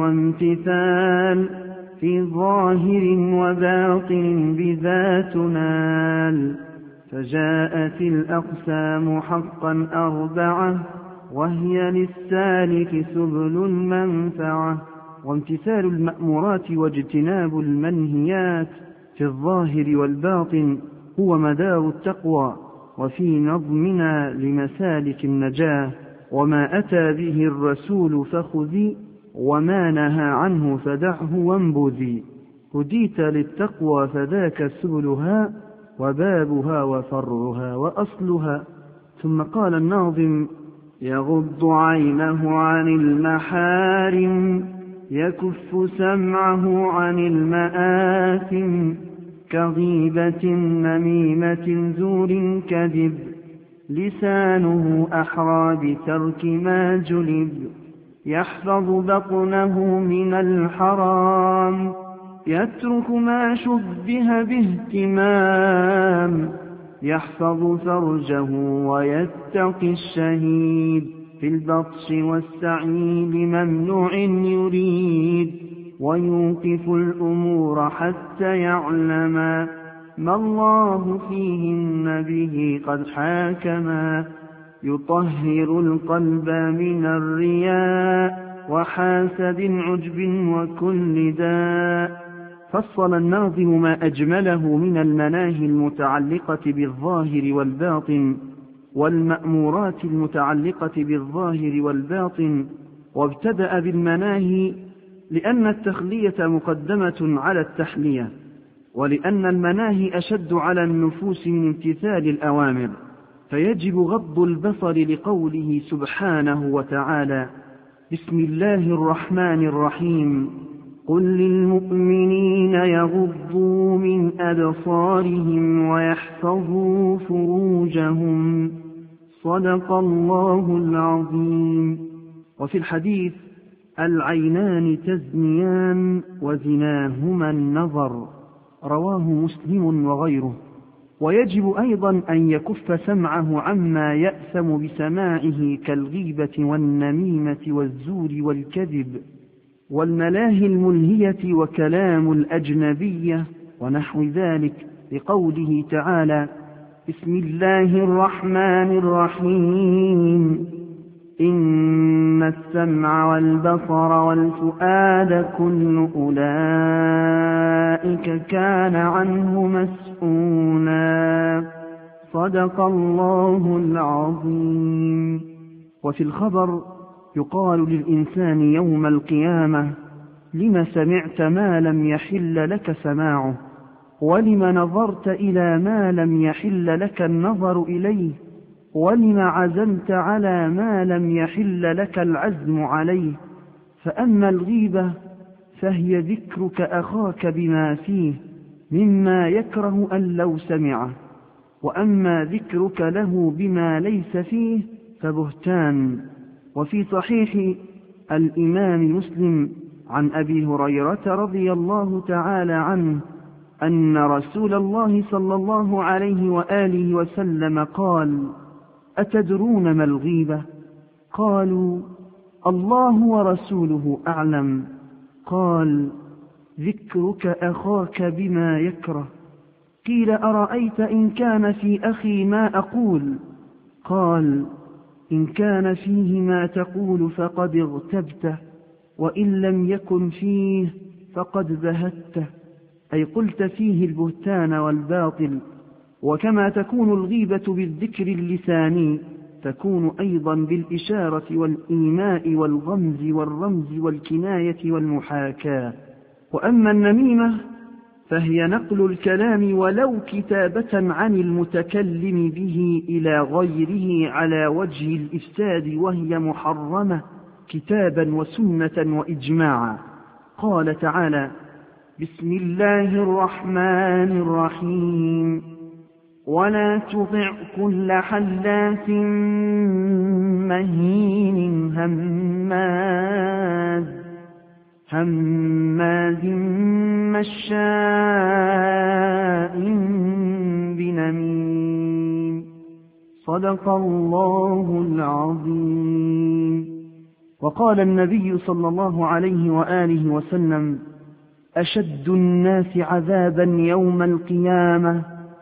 وامتثال في ظاهر وباطن بذا تنال. فجاءت الأقسام حقا أربعة وهي للسالك سبل المنفعة. وامتثال المأمورات واجتناب المنهيات في الظاهر والباطن هو مدار التقوى، وفي نظمنا لمسالك النجاة: وما أتى به الرسول فخذي وما نهى عنه فدعه وانبذي. هديت للتقوى فذاك سبلها وبابها وفرعها وأصلها. ثم قال الناظم: يغض عينه عن المحارم يكف سمعه عن المآثم كغيبة نميمة زور كذب لسانه أحرى بترك ما جلب يحفظ بطنه من الحرام يترك ما شبه باهتمام يحفظ فرجه ويتقي الشهيد في البطش والسعي بممنوع يريد ويوقف الأمور حتى يعلم ما الله فيهن به قد حاكما يطهر القلب من الرياء وحاسد عجب وكل داء. فصل الناظم ما أجمله من المناهي المتعلقة بالظاهر والباطن والمأمورات المتعلقة بالظاهر والباطن، وابتدأ بالمناهي لأن التخلية مقدمة على التحلية، ولأن المناهي أشد على النفوس من امتثال الأوامر، فيجب غض البصر لقوله سبحانه وتعالى: بسم الله الرحمن الرحيم قل للمؤمنين يغضوا من أبصارهم ويحفظوا فروجهم صدق الله العظيم. وفي الحديث: العينان تزنيان وزناهما النظر، رواه مسلم وغيره. ويجب أيضا أن يكف سمعه عما يأثم بسماعه كالغيبة والنميمة والزور والكذب والملاهي الملهية وكلام الأجنبية ونحو ذلك، لقوله تعالى: بسم الله الرحمن الرحيم إن السمع والبصر والفؤاد كل أولئك كان عنه مسؤولا صدق الله العظيم. وفي الخبر: يقال للإنسان يوم القيامة: لم سمعت ما لم يحل لك سماعه، ولم نظرت إلى ما لم يحل لك النظر إليه، ولم عزمت على ما لم يحل لك العزم عليه. فأما الغيبة فهي ذكرك أخاك بما فيه مما يكره أن لو سمعه، وأما ذكرك له بما ليس فيه فبهتان. وفي صحيح الإمام مسلم عن أبي هريرة رضي الله تعالى عنه أن رسول الله صلى الله عليه وآله وسلم قال: أتدرون ما الغيبة؟ قالوا: الله ورسوله أعلم. قال: ذكرك أخاك بما يكره. قيل: أرأيت إن كان في أخي ما أقول؟ قال: إن كان فيه ما تقول فقد اغتبته، وإن لم يكن فيه فقد بهته، أي قلت فيه البهتان والباطل. وكما تكون الغيبة بالذكر اللساني تكون أيضا بالإشارة والإيماء والغمز والرمز والكناية والمحاكاة. وأما النميمة فهي نقل الكلام ولو كتابة عن المتكلم به إلى غيره على وجه الإفساد، وهي محرمة كتابا وسنة وإجماعا. قال تعالى: بسم الله الرحمن الرحيم ولا تطع كل حلاف مهين هماز مشاء بنميم صدق الله العظيم. وقال النبي صلى الله عليه وآله وسلم: أشد الناس عذابا يوم القيامة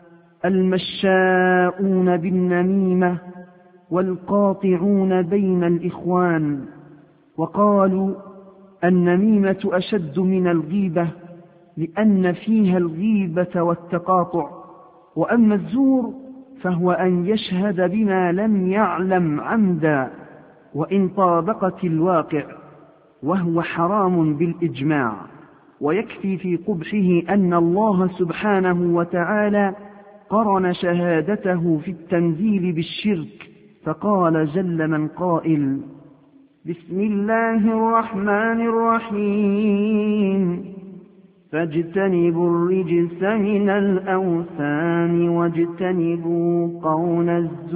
المشاؤون بالنميمة والقاطعون بين الإخوان. وقالوا: النميمة أشد من الغيبة لأن فيها الغيبة والتقاطع، وأما الزور فهو أن يشهد بما لم يعلم عمدا وإن طابقت الواقع، وهو حرام بالإجماع. ويكفي في قبحه أن الله سبحانه وتعالى قرن شهادته في التنزيل بالشرك، فقال جل من قائل: بسم الله الرحمن الرحيم فاجتنبوا الرجس من الأوثان واجتنبوا قول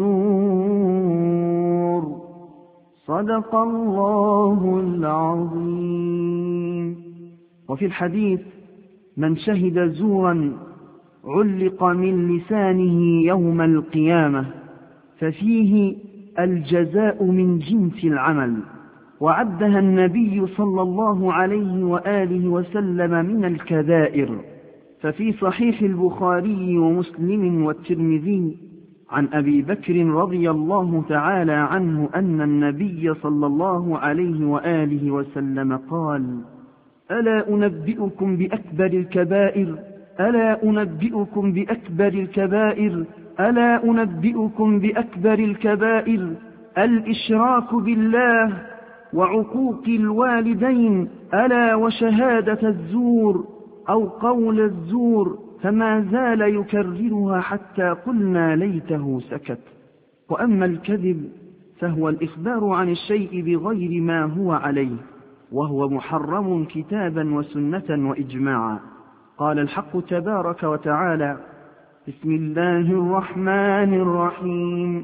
الزور صدق الله العظيم. وفي الحديث: من شهد زورا علق من لسانه يوم القيامة، ففيه الجزاء من جنس العمل. وعدها النبي صلى الله عليه وآله وسلم من الكبائر. ففي صحيح البخاري ومسلم والترمذي عن أبي بكر رضي الله تعالى عنه أن النبي صلى الله عليه وآله وسلم قال: ألا أنبئكم بأكبر الكبائر؟ ألا أنبئكم بأكبر الكبائر؟ ألا أنبئكم بأكبر الكبائر؟ الإشراك بالله وعقوق الوالدين، ألا وشهادة الزور أو قول الزور، فما زال يكررها حتى قلنا ليته سكت. وأما الكذب فهو الإخبار عن الشيء بغير ما هو عليه، وهو محرم كتابا وسنة وإجماعا. قال الحق تبارك وتعالى: بسم الله الرحمن الرحيم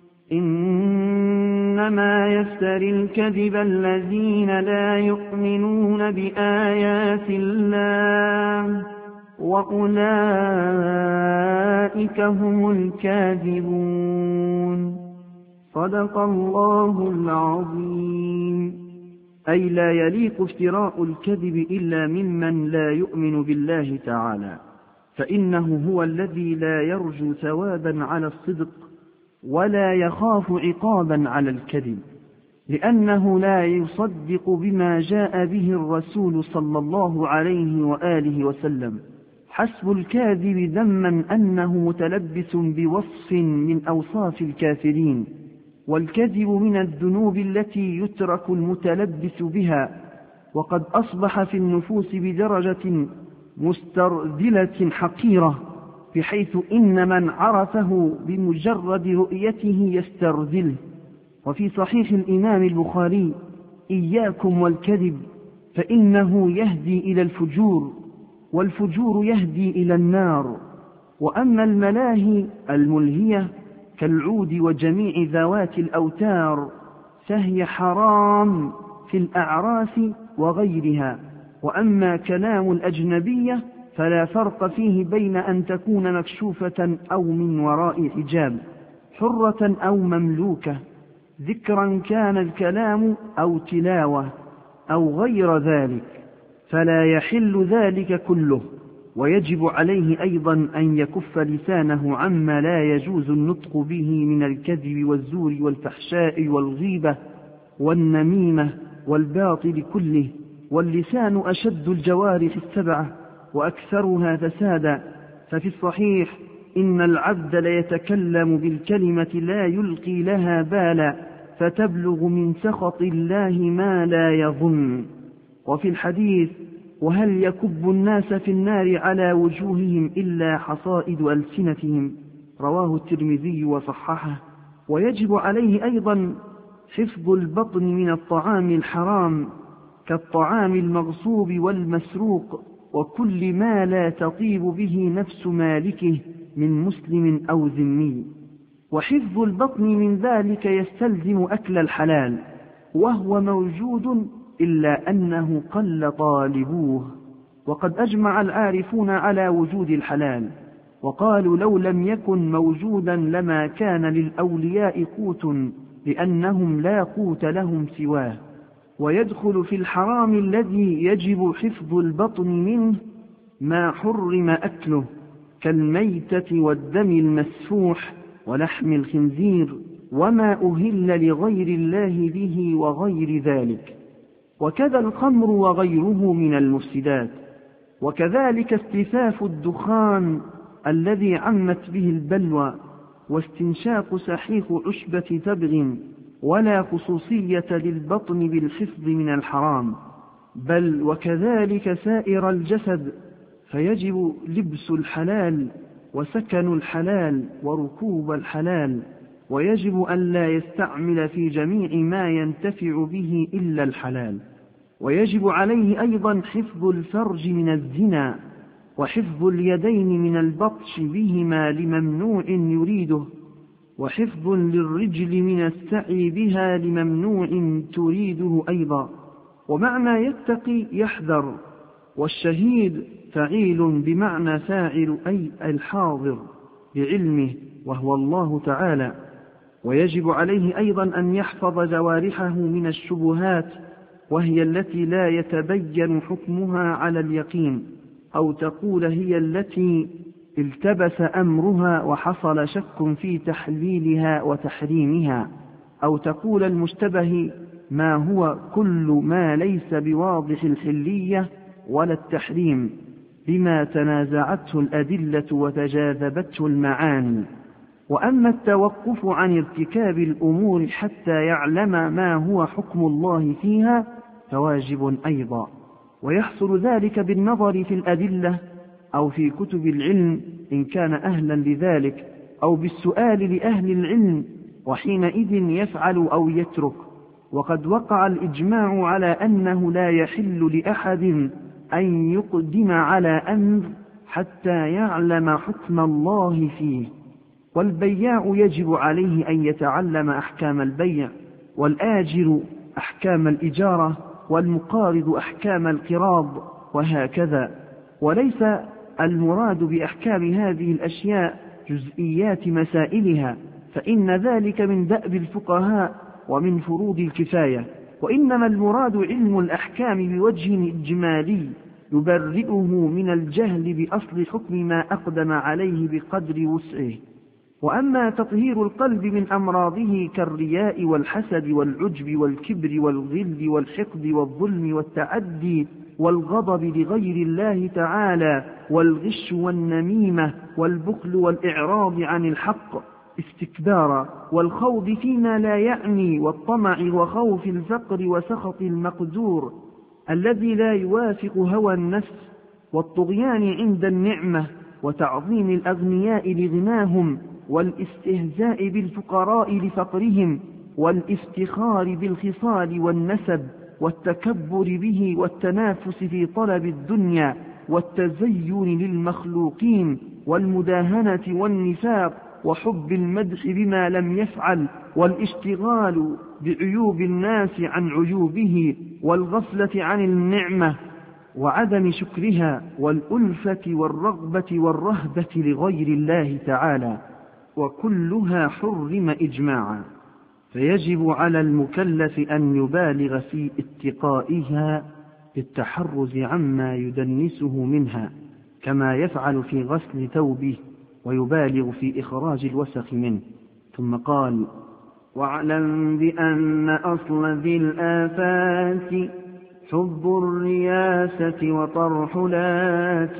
إنما يفتري الكذب الذين لا يؤمنون بآيات الله وأولئك هم الكاذبون صدق الله العظيم. أي لا يليق افتراء الكذب إلا ممن لا يؤمن بالله تعالى، فإنه هو الذي لا يرجو ثوابا على الصدق ولا يخاف عقابا على الكذب، لأنه لا يصدق بما جاء به الرسول صلى الله عليه وآله وسلم. حسب الكاذب ذما أنه متلبس بوصف من أوصاف الكافرين، والكذب من الذنوب التي يترك المتلبس بها، وقد أصبح في النفوس بدرجة مسترذلة حقيرة، بحيث إن من عرفه بمجرد رؤيته يسترذله. وفي صحيح الإمام البخاري: إياكم والكذب فإنه يهدي إلى الفجور، والفجور يهدي إلى النار. وأما الملاهي الملهية كالعود وجميع ذوات الأوتار فهي حرام في الأعراس وغيرها. وأما كلام الأجنبية فلا فرق فيه بين أن تكون مكشوفة أو من وراء حجاب، حرة أو مملوكة، ذكرا كان الكلام أو تلاوة أو غير ذلك، فلا يحل ذلك كله. ويجب عليه أيضا أن يكف لسانه عما لا يجوز النطق به من الكذب والزور والفحشاء والغيبة والنميمة والباطل كله. واللسان أشد الجوارح السبعة وأكثرها فسادا. ففي الصحيح: إن العبد ليتكلم بالكلمة لا يلقي لها بالا فتبلغ من سخط الله ما لا يظن. وفي الحديث: وهل يكب الناس في النار على وجوههم إلا حصائد ألسنتهم، رواه الترمذي وصححه. ويجب عليه أيضا حفظ البطن من الطعام الحرام كالطعام المغصوب والمسروق وكل ما لا تطيب به نفس مالكه من مسلم أو ذمي. وحفظ البطن من ذلك يستلزم أكل الحلال، وهو موجود إلا أنه قل طالبوه. وقد أجمع العارفون على وجود الحلال، وقالوا لو لم يكن موجودا لما كان للأولياء قوت، لأنهم لا قوت لهم سواه. ويدخل في الحرام الذي يجب حفظ البطن منه ما حرم أكله كالميتة والدم المسفوح ولحم الخنزير وما أهل لغير الله به وغير ذلك، وكذا الخمر وغيره من المفسدات، وكذلك استفاف الدخان الذي عمت به البلوى، واستنشاق سحيق عشبة تبغ، ولا خصوصية للبطن بالحفظ من الحرام، بل وكذلك سائر الجسد، فيجب لبس الحلال وسكن الحلال وركوب الحلال، ويجب أن لا يستعمل في جميع ما ينتفع به إلا الحلال، ويجب عليه أيضا حفظ الفرج من الزنا، وحفظ اليدين من البطش بهما لممنوع يريده، وحفظ للرجل من السعي بها لممنوع تريده أيضا. ومعنى يتقي يحذر، والشهيد فعيل بمعنى فاعل أي الحاضر بعلمه وهو الله تعالى. ويجب عليه أيضا أن يحفظ جوارحه من الشبهات، وهي التي لا يتبين حكمها على اليقين، أو تقول هي التي التبس أمرها وحصل شك في تحليلها وتحريمها، أو تقول المشتبه ما هو كل ما ليس بواضح الحلية ولا التحريم بما تنازعته الأدلة وتجاذبته المعاني. وأما التوقف عن ارتكاب الأمور حتى يعلم ما هو حكم الله فيها فواجب أيضا، ويحصل ذلك بالنظر في الأدلة أو في كتب العلم إن كان أهلا لذلك، أو بالسؤال لأهل العلم، وحينئذ يفعل أو يترك. وقد وقع الإجماع على أنه لا يحل لأحد أن يقدم على أمر حتى يعلم حكم الله فيه. والبياع يجب عليه أن يتعلم أحكام البيع، والآجر أحكام الإجارة، والمقارض أحكام القراض، وهكذا. وليس المراد بأحكام هذه الأشياء جزئيات مسائلها، فإن ذلك من دأب الفقهاء ومن فروض الكفاية، وإنما المراد علم الأحكام بوجه إجمالي يبرئه من الجهل بأصل حكم ما أقدم عليه بقدر وسعه. وأما تطهير القلب من أمراضه كالرياء والحسد والعجب والكبر والغل والحقد والظلم والتعدي والغضب لغير الله تعالى والغش والنميمة والبخل والإعراض عن الحق استكبارا، والخوض فيما لا يعني، والطمع وخوف الفقر وسخط المقدور الذي لا يوافق هوى النفس، والطغيان عند النعمة، وتعظيم الأغنياء لغناهم، والاستهزاء بالفقراء لفقرهم، والافتخار بالخصال والنسب، والتكبر به، والتنافس في طلب الدنيا، والتزين للمخلوقين، والمداهنة والنفاق، وحب المدح بما لم يفعل، والاشتغال بعيوب الناس عن عيوبه، والغفلة عن النعمة وعدم شكرها، والألفة والرغبة والرهبة لغير الله تعالى، وكلها حرم إجماعا. فيجب على المكلف أن يبالغ في اتقائها بالتحرز عما يدنسه منها، كما يفعل في غسل ثوبه، ويبالغ في إخراج الوسخ منه. ثم قال: واعلم بأن أصل ذي الآفات حب الرياسة وطرحلات،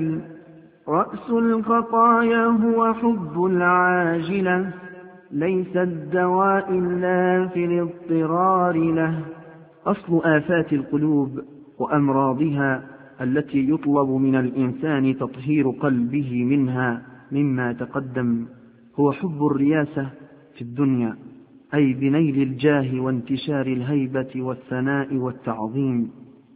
رأس الخطايا هو حب العاجلة، ليس الدواء إلا في الاضطرار له. أصل آفات القلوب وأمراضها التي يطلب من الإنسان تطهير قلبه منها مما تقدم هو حب الرياسة في الدنيا، أي بنيل الجاه وانتشار الهيبة والثناء والتعظيم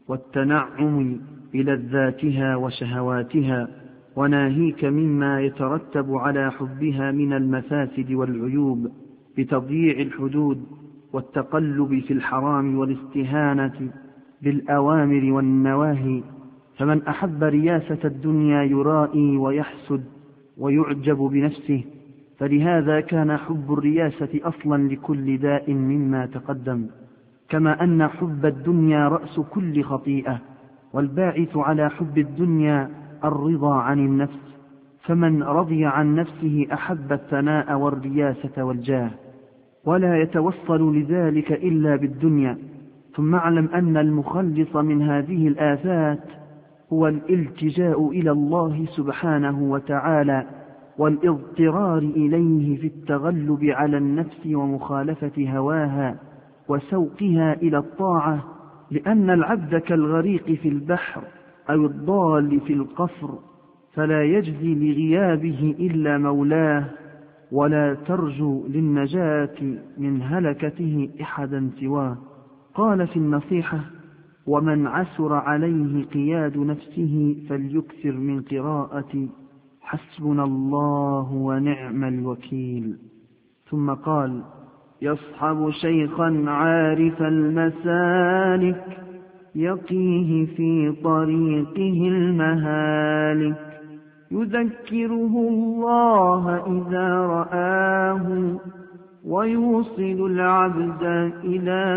والتنعم بلذاتها وشهواتها، وناهيك مما يترتب على حبها من المفاسد والعيوب بتضييع الحدود والتقلب في الحرام والاستهانة بالأوامر والنواهي. فمن أحب رياسة الدنيا يرائي ويحسد ويعجب بنفسه، فلهذا كان حب الرياسة أصلا لكل داء مما تقدم. كما أن حب الدنيا رأس كل خطيئة، والباعث على حب الدنيا الرضا عن النفس، فمن رضي عن نفسه أحب الثناء والرياسة والجاه، ولا يتوصل لذلك إلا بالدنيا. ثم اعلم أن المخلص من هذه الآفات هو الالتجاء إلى الله سبحانه وتعالى، والاضطرار إليه في التغلب على النفس ومخالفة هواها وسوقها إلى الطاعة، لأن العبد كالغريق في البحر أو الضال في القفر، فلا يجزي لغيابه إلا مولاه، ولا ترجو للنجاة من هلكته أحدا سواه. قال في النصيحة: ومن عسر عليه قياد نفسه فليكثر من قراءة حسبنا الله ونعم الوكيل. ثم قال: يصحب شيخا عارف المسالك يقيه في طريقه المهالك، يذكره الله إذا رآه ويوصل العبد إلى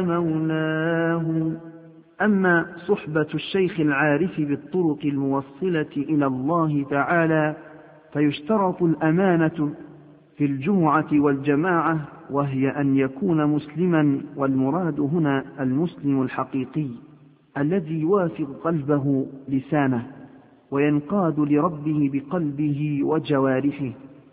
مولاه. أما صحبة الشيخ العارف بالطرق الموصلة إلى الله تعالى فيشترط الأمانة في الجمعة والجماعة، وهي أن يكون مسلما، والمراد هنا المسلم الحقيقي الذي يوافق قلبه لسانه وينقاد لربه بقلبه وجوارحه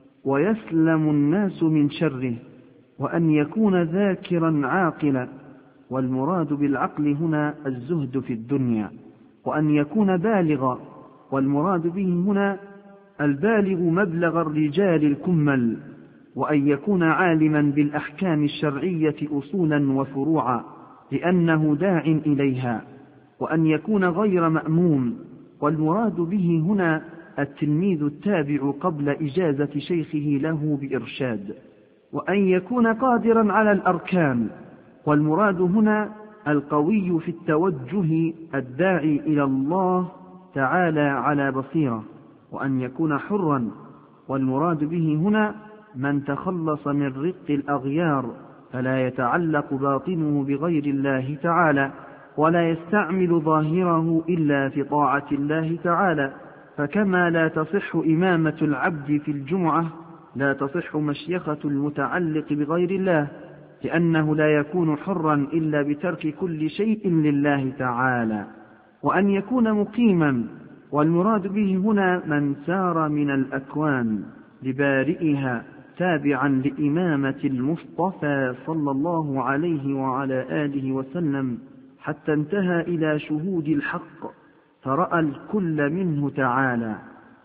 ويسلم الناس من شره، وأن يكون ذاكرا عاقلا، والمراد بالعقل هنا الزهد في الدنيا، وأن يكون بالغا، والمراد به هنا البالغ مبلغ الرجال الكمل، وأن يكون عالما بالأحكام الشرعية أصولا وفروعا لأنه داع إليها، وأن يكون غير مأموم، والمراد به هنا التلميذ التابع قبل إجازة شيخه له بإرشاد، وأن يكون قادرا على الأركان، والمراد هنا القوي في التوجه الداعي إلى الله تعالى على بصيرة، وأن يكون حرا، والمراد به هنا من تخلص من رق الأغيار فلا يتعلق باطنه بغير الله تعالى، ولا يستعمل ظاهره إلا في طاعة الله تعالى. فكما لا تصح إمامة العبد في الجمعة لا تصح مشيخة المتعلق بغير الله، لأنه لا يكون حرا إلا بترك كل شيء لله تعالى. وأن يكون مقيما، والمراد به هنا من سار من الأكوان لبارئها تابعا لإمامة المصطفى صلى الله عليه وعلى آله وسلم حتى انتهى إلى شهود الحق، فرأى الكل منه تعالى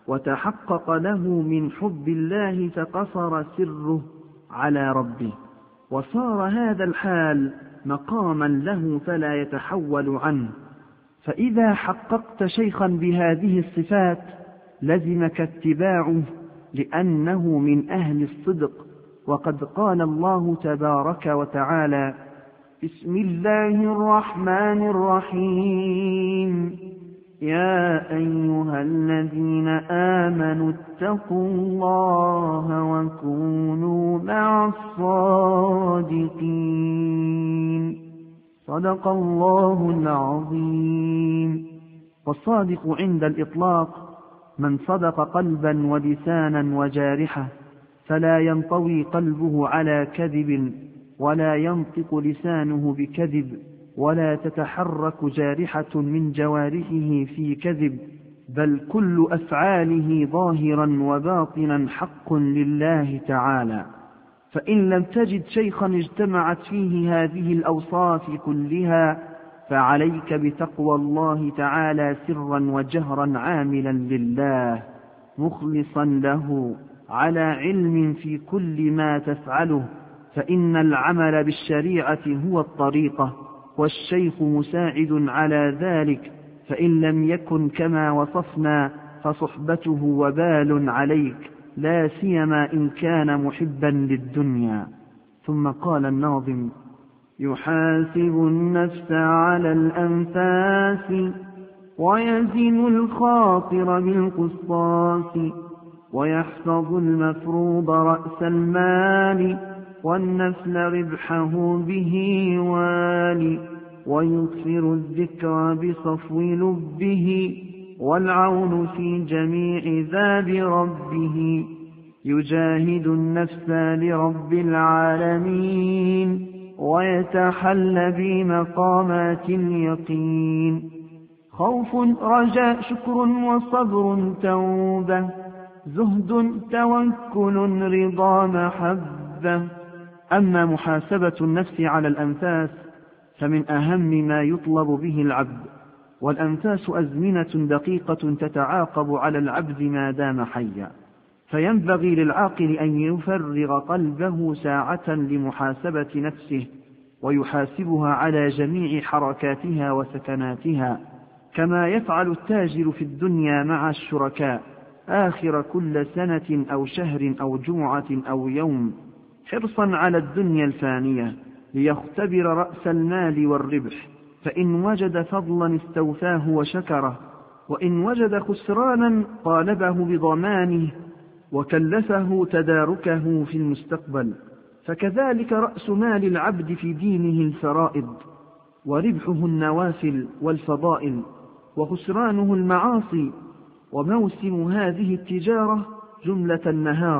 وتحقق له من حب الله، فقصر سره على ربه، وصار هذا الحال مقاما له فلا يتحول عنه. فإذا حققت شيخا بهذه الصفات لزمك اتباعه، لأنه من أهل الصدق. وقد قال الله تبارك وتعالى: بسم الله الرحمن الرحيم، يا أيها الذين آمنوا اتقوا الله وكونوا مع الصادقين. صدق الله العظيم. والصادق عند الإطلاق من صدق قلبا ولسانا وجارحة، فلا ينطوي قلبه على كذب، ولا ينطق لسانه بكذب، ولا تتحرك جارحة من جوارحه في كذب، بل كل أفعاله ظاهرا وباطنا حق لله تعالى. فإن لم تجد شيخا اجتمعت فيه هذه الأوصاف كلها فعليك بتقوى الله تعالى سرا وجهرا، عاملا لله مخلصا له على علم في كل ما تفعله، فإن العمل بالشريعة هو الطريقة، والشيخ مساعد على ذلك، فإن لم يكن كما وصفنا فصحبته وبال عليك، لا سيما إن كان محبا للدنيا. ثم قال الناظم: يحاسب النفس على الأنفاس ويزن الخاطر بالقسطاس، ويحفظ المفروض رأس المال والنفل ربحه به والي، ويكثر الذكر بصفو لبه، والعون في جميع ذا بربه، يجاهد النفس لرب العالمين، ويتحلى بمقامات اليقين. خوف رجاء شكر وصبر توبة، زهد توكل رضا محبة. أما محاسبة النفس على الأنفاس فمن أهم ما يطلب به العبد، والأنفاس أزمنة دقيقة تتعاقب على العبد ما دام حيا، فينبغي للعاقل أن يفرغ قلبه ساعة لمحاسبة نفسه، ويحاسبها على جميع حركاتها وسكناتها، كما يفعل التاجر في الدنيا مع الشركاء آخر كل سنة أو شهر أو جمعة أو يوم، حرصا على الدنيا الفانية ليختبر رأس المال والربح، فإن وجد فضلا استوفاه وشكره، وإن وجد خسرانا طالبه بضمانه وكلفه تداركه في المستقبل. فكذلك رأس مال العبد في دينه الفرائض، وربحه النوافل والفضائل، وخسرانه المعاصي. وموسم هذه التجارة جملة النهار،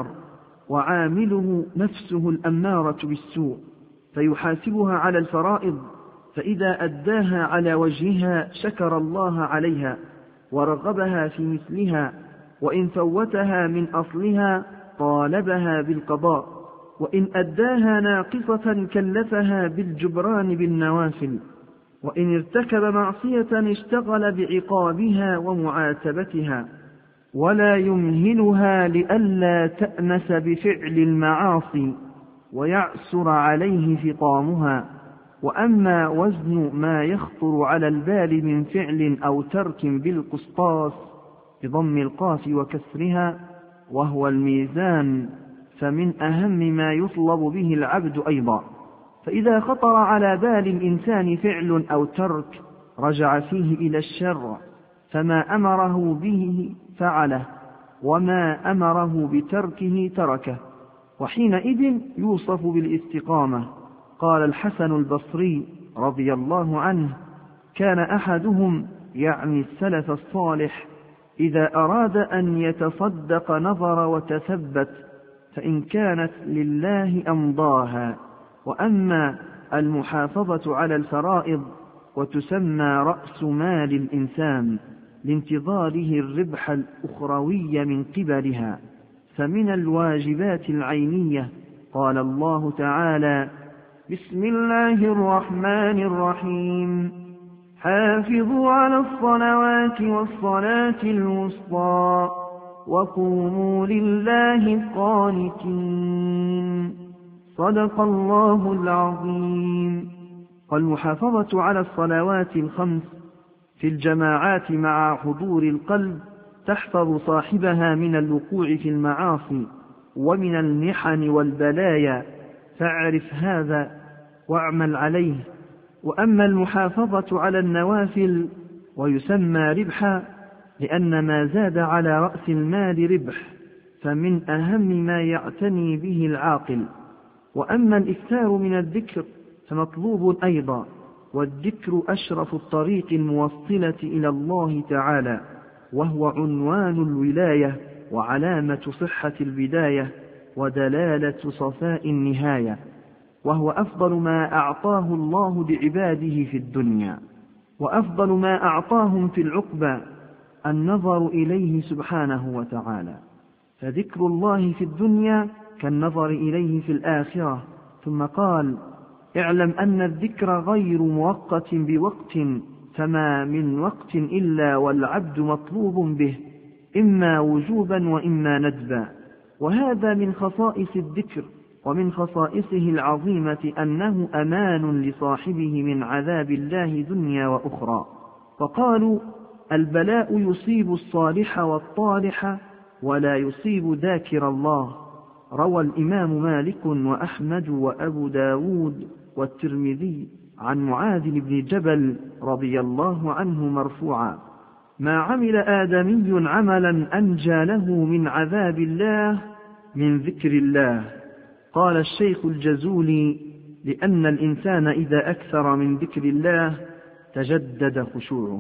وعامله نفسه الأمارة بالسوء، فيحاسبها على الفرائض، فإذا أداها على وجهها شكر الله عليها ورغبها في مثلها، وإن فوتها من أصلها طالبها بالقضاء، وإن أداها ناقصة كلفها بالجبران بالنوافل، وإن ارتكب معصية اشتغل بعقابها ومعاتبتها، ولا يمهلها لئلا تأنس بفعل المعاصي ويعسر عليه فطامها. وأما وزن ما يخطر على البال من فعل أو ترك بالقسطاس بضم القاف وكسرها وهو الميزان، فمن أهم ما يطلب به العبد أيضا. فإذا خطر على بال الإنسان فعل أو ترك رجع فيه إلى الشر، فما أمره به فعله، وما أمره بتركه تركه، وحينئذ يوصف بالاستقامة. قال الحسن البصري رضي الله عنه: كان أحدهم، يعني السلف الصالح، إذا أراد أن يتصدق نظر وتثبت، فإن كانت لله أمضاها. وأما المحافظة على الفرائض وتسمى رأس مال الإنسان لانتظاره الربح الأخروي من قبلها، فمن الواجبات العينية. قال الله تعالى: بسم الله الرحمن الرحيم: حافظوا على الصلوات والصلاة الوسطى وقوموا لله قانتين. صدق الله العظيم. والمحافظة على الصلوات الخمس في الجماعات مع حضور القلب تحفظ صاحبها من الوقوع في المعاصي ومن المحن والبلايا، فاعرف هذا واعمل عليه. وأما المحافظة على النوافل ويسمى ربحا لأن ما زاد على رأس المال ربح، فمن أهم ما يعتني به العاقل. وأما الإكثار من الذكر فمطلوب أيضا، والذكر أشرف الطريق الموصلة إلى الله تعالى، وهو عنوان الولاية وعلامة صحة البداية ودلالة صفاء النهاية، وهو أفضل ما أعطاه الله لعباده في الدنيا، وأفضل ما أعطاهم في العقبى النظر إليه سبحانه وتعالى. فذكر الله في الدنيا كالنظر إليه في الآخرة. ثم قال: اعلم أن الذكر غير مؤقت بوقت، فما من وقت إلا والعبد مطلوب به، إما وجوبا وإما ندبا. وهذا من خصائص الذكر، ومن خصائصه العظيمة أنه أمان لصاحبه من عذاب الله دنيا وأخرى. فقالوا: البلاء يصيب الصالح والطالح ولا يصيب ذاكر الله. روى الإمام مالك وأحمد وأبو داود والترمذي عن معاذ بن جبل رضي الله عنه مرفوعا: ما عمل آدمي عملا أنجى له من عذاب الله من ذكر الله، قال الشيخ الجزولي: لأن الإنسان إذا أكثر من ذكر الله تجدد خشوعه،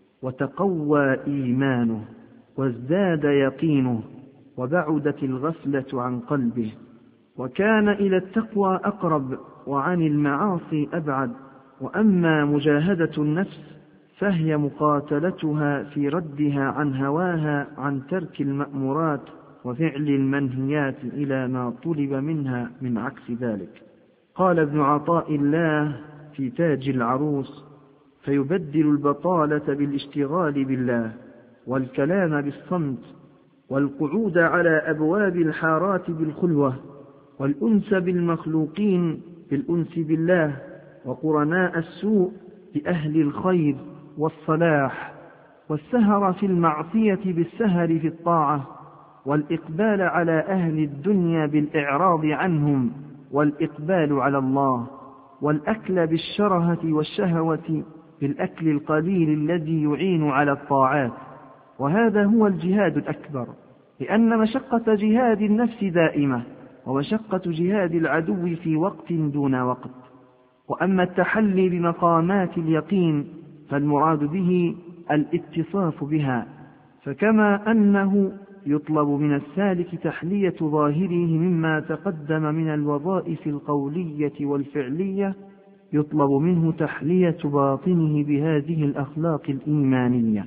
وتقوى إيمانه، وازداد يقينه، وبعدت الغفلة عن قلبه، وكان إلى التقوى أقرب، وعن المعاصي أبعد. وأما مجاهدة النفس فهي مقاتلتها في ردها عن هواها، عن ترك المأمورات وفعل المنهيات إلى ما طلب منها من عكس ذلك. قال ابن عطاء الله في تاج العروس: فيبدل البطالة بالاشتغال بالله، والكلام بالصمت، والقعود على أبواب الحارات بالخلوة، والأنس بالمخلوقين بالأنس بالله، وقرناء السوء بأهل الخير والصلاح، والسهر في المعصية بالسهر في الطاعة، والإقبال على أهل الدنيا بالإعراض عنهم والإقبال على الله، والأكل بالشرهة والشهوة بالأكل القليل الذي يعين على الطاعات. وهذا هو الجهاد الأكبر، لأن مشقة جهاد النفس دائمة، ومشقة جهاد العدو في وقت دون وقت. وأما التحلي بمقامات اليقين فالمراد به الاتصاف بها، فكما أنه يطلب من السالك تحلية ظاهره مما تقدم من الوظائف القولية والفعلية، يطلب منه تحلية باطنه بهذه الأخلاق الإيمانية،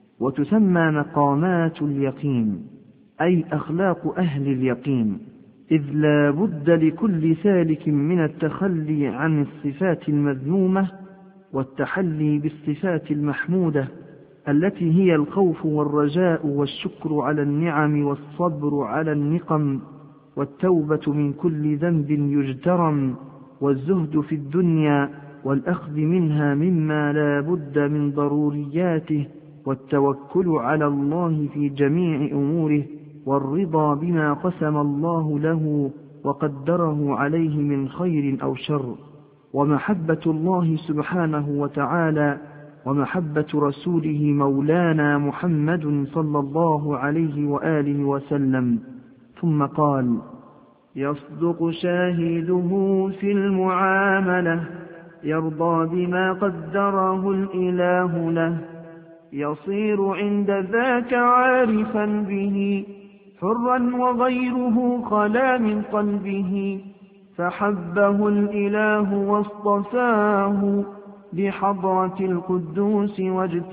وتسمى مقامات اليقين، أي أخلاق أهل اليقين، إذ لا بد لكل سالك من التخلي عن الصفات المذمومة والتحلي بالصفات المحمودة، التي هي الخوف والرجاء والشكر على النعم والصبر على النقم، والتوبة من كل ذنب يجترم، والزهد في الدنيا والأخذ منها مما لا بد من ضرورياته، والتوكل على الله في جميع أموره، والرضا بما قسم الله له وقدره عليه من خير أو شر، ومحبة الله سبحانه وتعالى، ومحبة رسوله مولانا محمد صلى الله عليه وآله وسلم. ثم قال: يصدق شاهده في المعاملة، يرضى بما قدره الإله له، يصير عند ذاك عارفا به، حرا وغيره خلا من قلبه، فحبه الإله واصطفاه بحضرة القدوس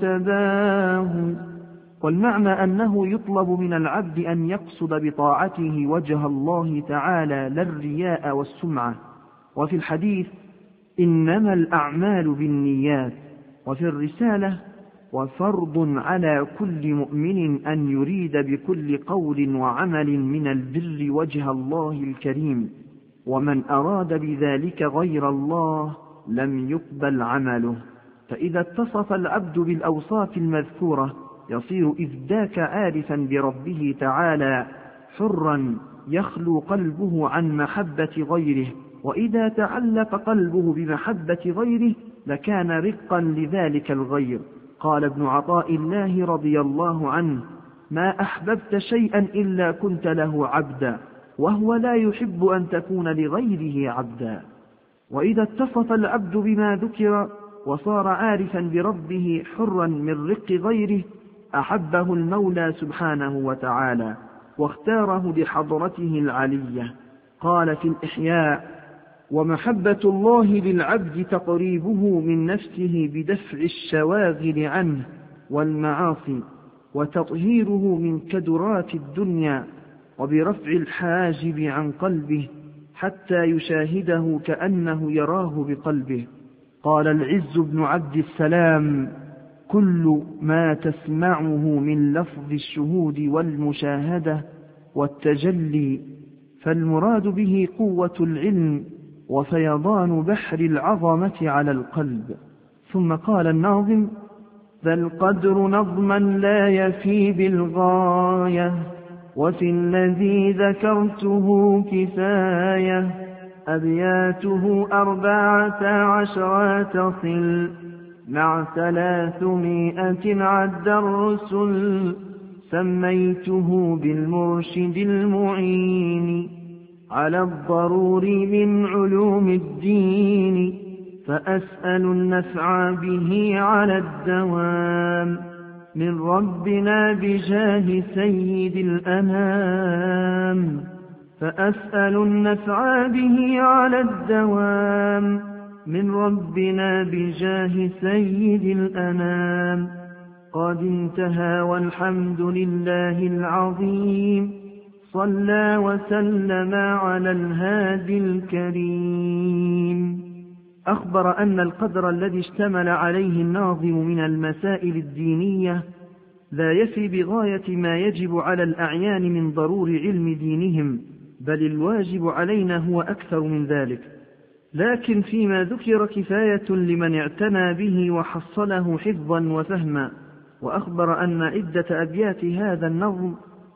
واجتباه. والمعنى أنه يطلب من العبد أن يقصد بطاعته وجه الله تعالى لا الرياء والسمعة. وفي الحديث: إنما الأعمال بالنيات. وفي الرسالة: وفرض على كل مؤمن أن يريد بكل قول وعمل من البر وجه الله الكريم، ومن أراد بذلك غير الله لم يقبل عمله. فإذا اتصف العبد بالأوصاف المذكورة يصير إذ ذاك عارفا بربه تعالى، حرا يخلو قلبه عن محبة غيره، وإذا تعلق قلبه بمحبة غيره لكان رقا لذلك الغير. قال ابن عطاء الله رضي الله عنه: ما أحببت شيئا إلا كنت له عبدا، وهو لا يحب أن تكون لغيره عبدا. وإذا اتصف العبد بما ذكر وصار عارفا بربه حرا من رق غيره أحبه المولى سبحانه وتعالى واختاره لحضرته العلية. قال في الإحياء: ومحبة الله للعبد تقريبه من نفسه بدفع الشواغل عنه والمعاصي، وتطهيره من كدرات الدنيا، وبرفع الحاجب عن قلبه حتى يشاهده كأنه يراه بقلبه. قال العز بن عبد السلام: كل ما تسمعه من لفظ الشهود والمشاهدة والتجلي، فالمراد به قوة العلم وفيضان بحر العظمة على القلب. ثم قال الناظم: ذا القدر نظما لا يفي بالغاية، وفي الذي ذكرته كفاية، أبياته 14 تصل، مع 300 عد الرسل، سميته بالمرشد المعين. على الضروري من علوم الدين، فأسأل النفع به على الدوام من ربنا بجاه سيد الأنام. فأسأل النفع به على الدوام من ربنا بجاه سيد الأنام. قد انتهى والحمد لله العظيم، صلى وسلم على الهادي الكريم. أخبر أن القدر الذي اشتمل عليه الناظم من المسائل الدينية لا يفي بغاية ما يجب على الأعيان من ضرور علم دينهم، بل الواجب علينا هو أكثر من ذلك. لكن فيما ذكر كفاية لمن اعتنى به وحصله حفظا وفهما. وأخبر أن عدة أبيات هذا النظم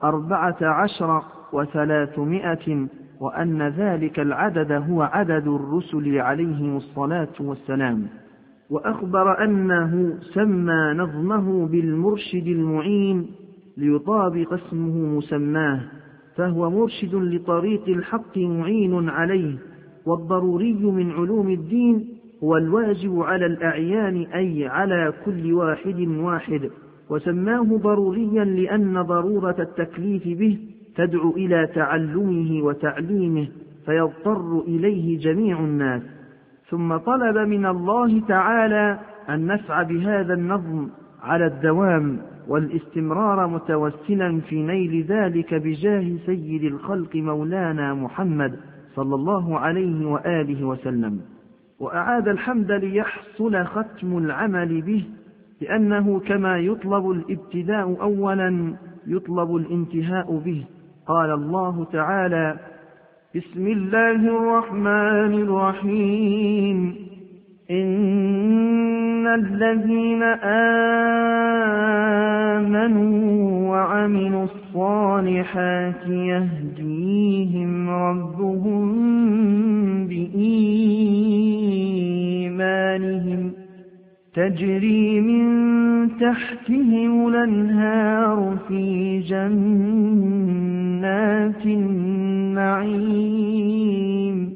14 و300، وأن ذلك العدد هو عدد الرسل عليهم الصلاة والسلام. وأخبر أنه سمى نظمه بالمرشد المعين ليطابق اسمه مسماه، فهو مرشد لطريق الحق معين عليه. والضروري من علوم الدين هو الواجب على الأعيان، أي على كل واحد. وسماه ضروريا لأن ضرورة التكليف به تدعو إلى تعلمه وتعليمه، فيضطر إليه جميع الناس. ثم طلب من الله تعالى النفع بهذا النظم على الدوام والاستمرار، متوسلا في نيل ذلك بجاه سيد الخلق مولانا محمد صلى الله عليه وآله وسلم. وأعاد الحمد ليحصل ختم العمل به، لأنه كما يطلب الابتداء أولا يطلب الانتهاء به. قال الله تعالى: بسم الله الرحمن الرحيم. إن الذين آمنوا وعملوا الصالحات يهديهم ربهم بإيمانهم، تجري من تحتهم الأنهار في جنات النعيم،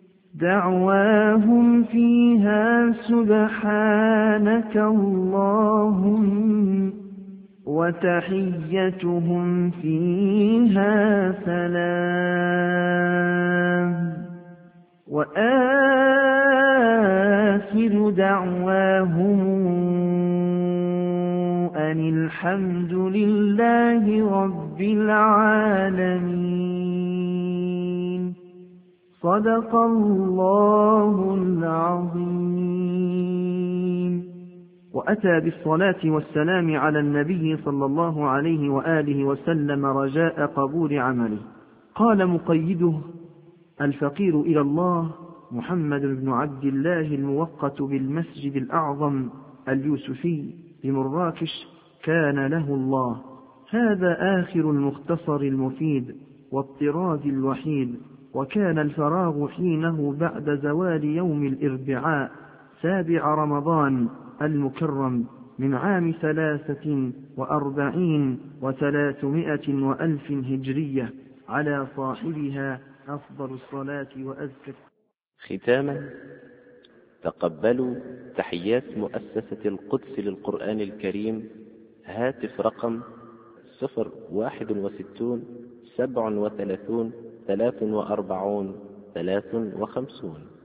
دعواهم فيها سبحانك اللهم، وتحيتهم فيها سلام، وآخر دعواهم أن الحمد لله رب العالمين. صدق الله العظيم. وأتى بالصلاة والسلام على النبي صلى الله عليه وآله وسلم رجاء قبول عمله. قال مقيده: الفقير إلى الله محمد بن عبد الله الموقت بالمسجد الأعظم اليوسفي بمراكش، كان له الله. هذا آخر المختصر المفيد والطراز الوحيد. وكان الفراغ حينه بعد زوال يوم الأربعاء 7 رمضان المكرم من عام 43 و300 وألف هجرية، على صاحبها أفضل الصلاة وأزكى. ختاما، تقبلوا تحيات مؤسسة القدس للقرآن الكريم، هاتف رقم 061 37 43 53.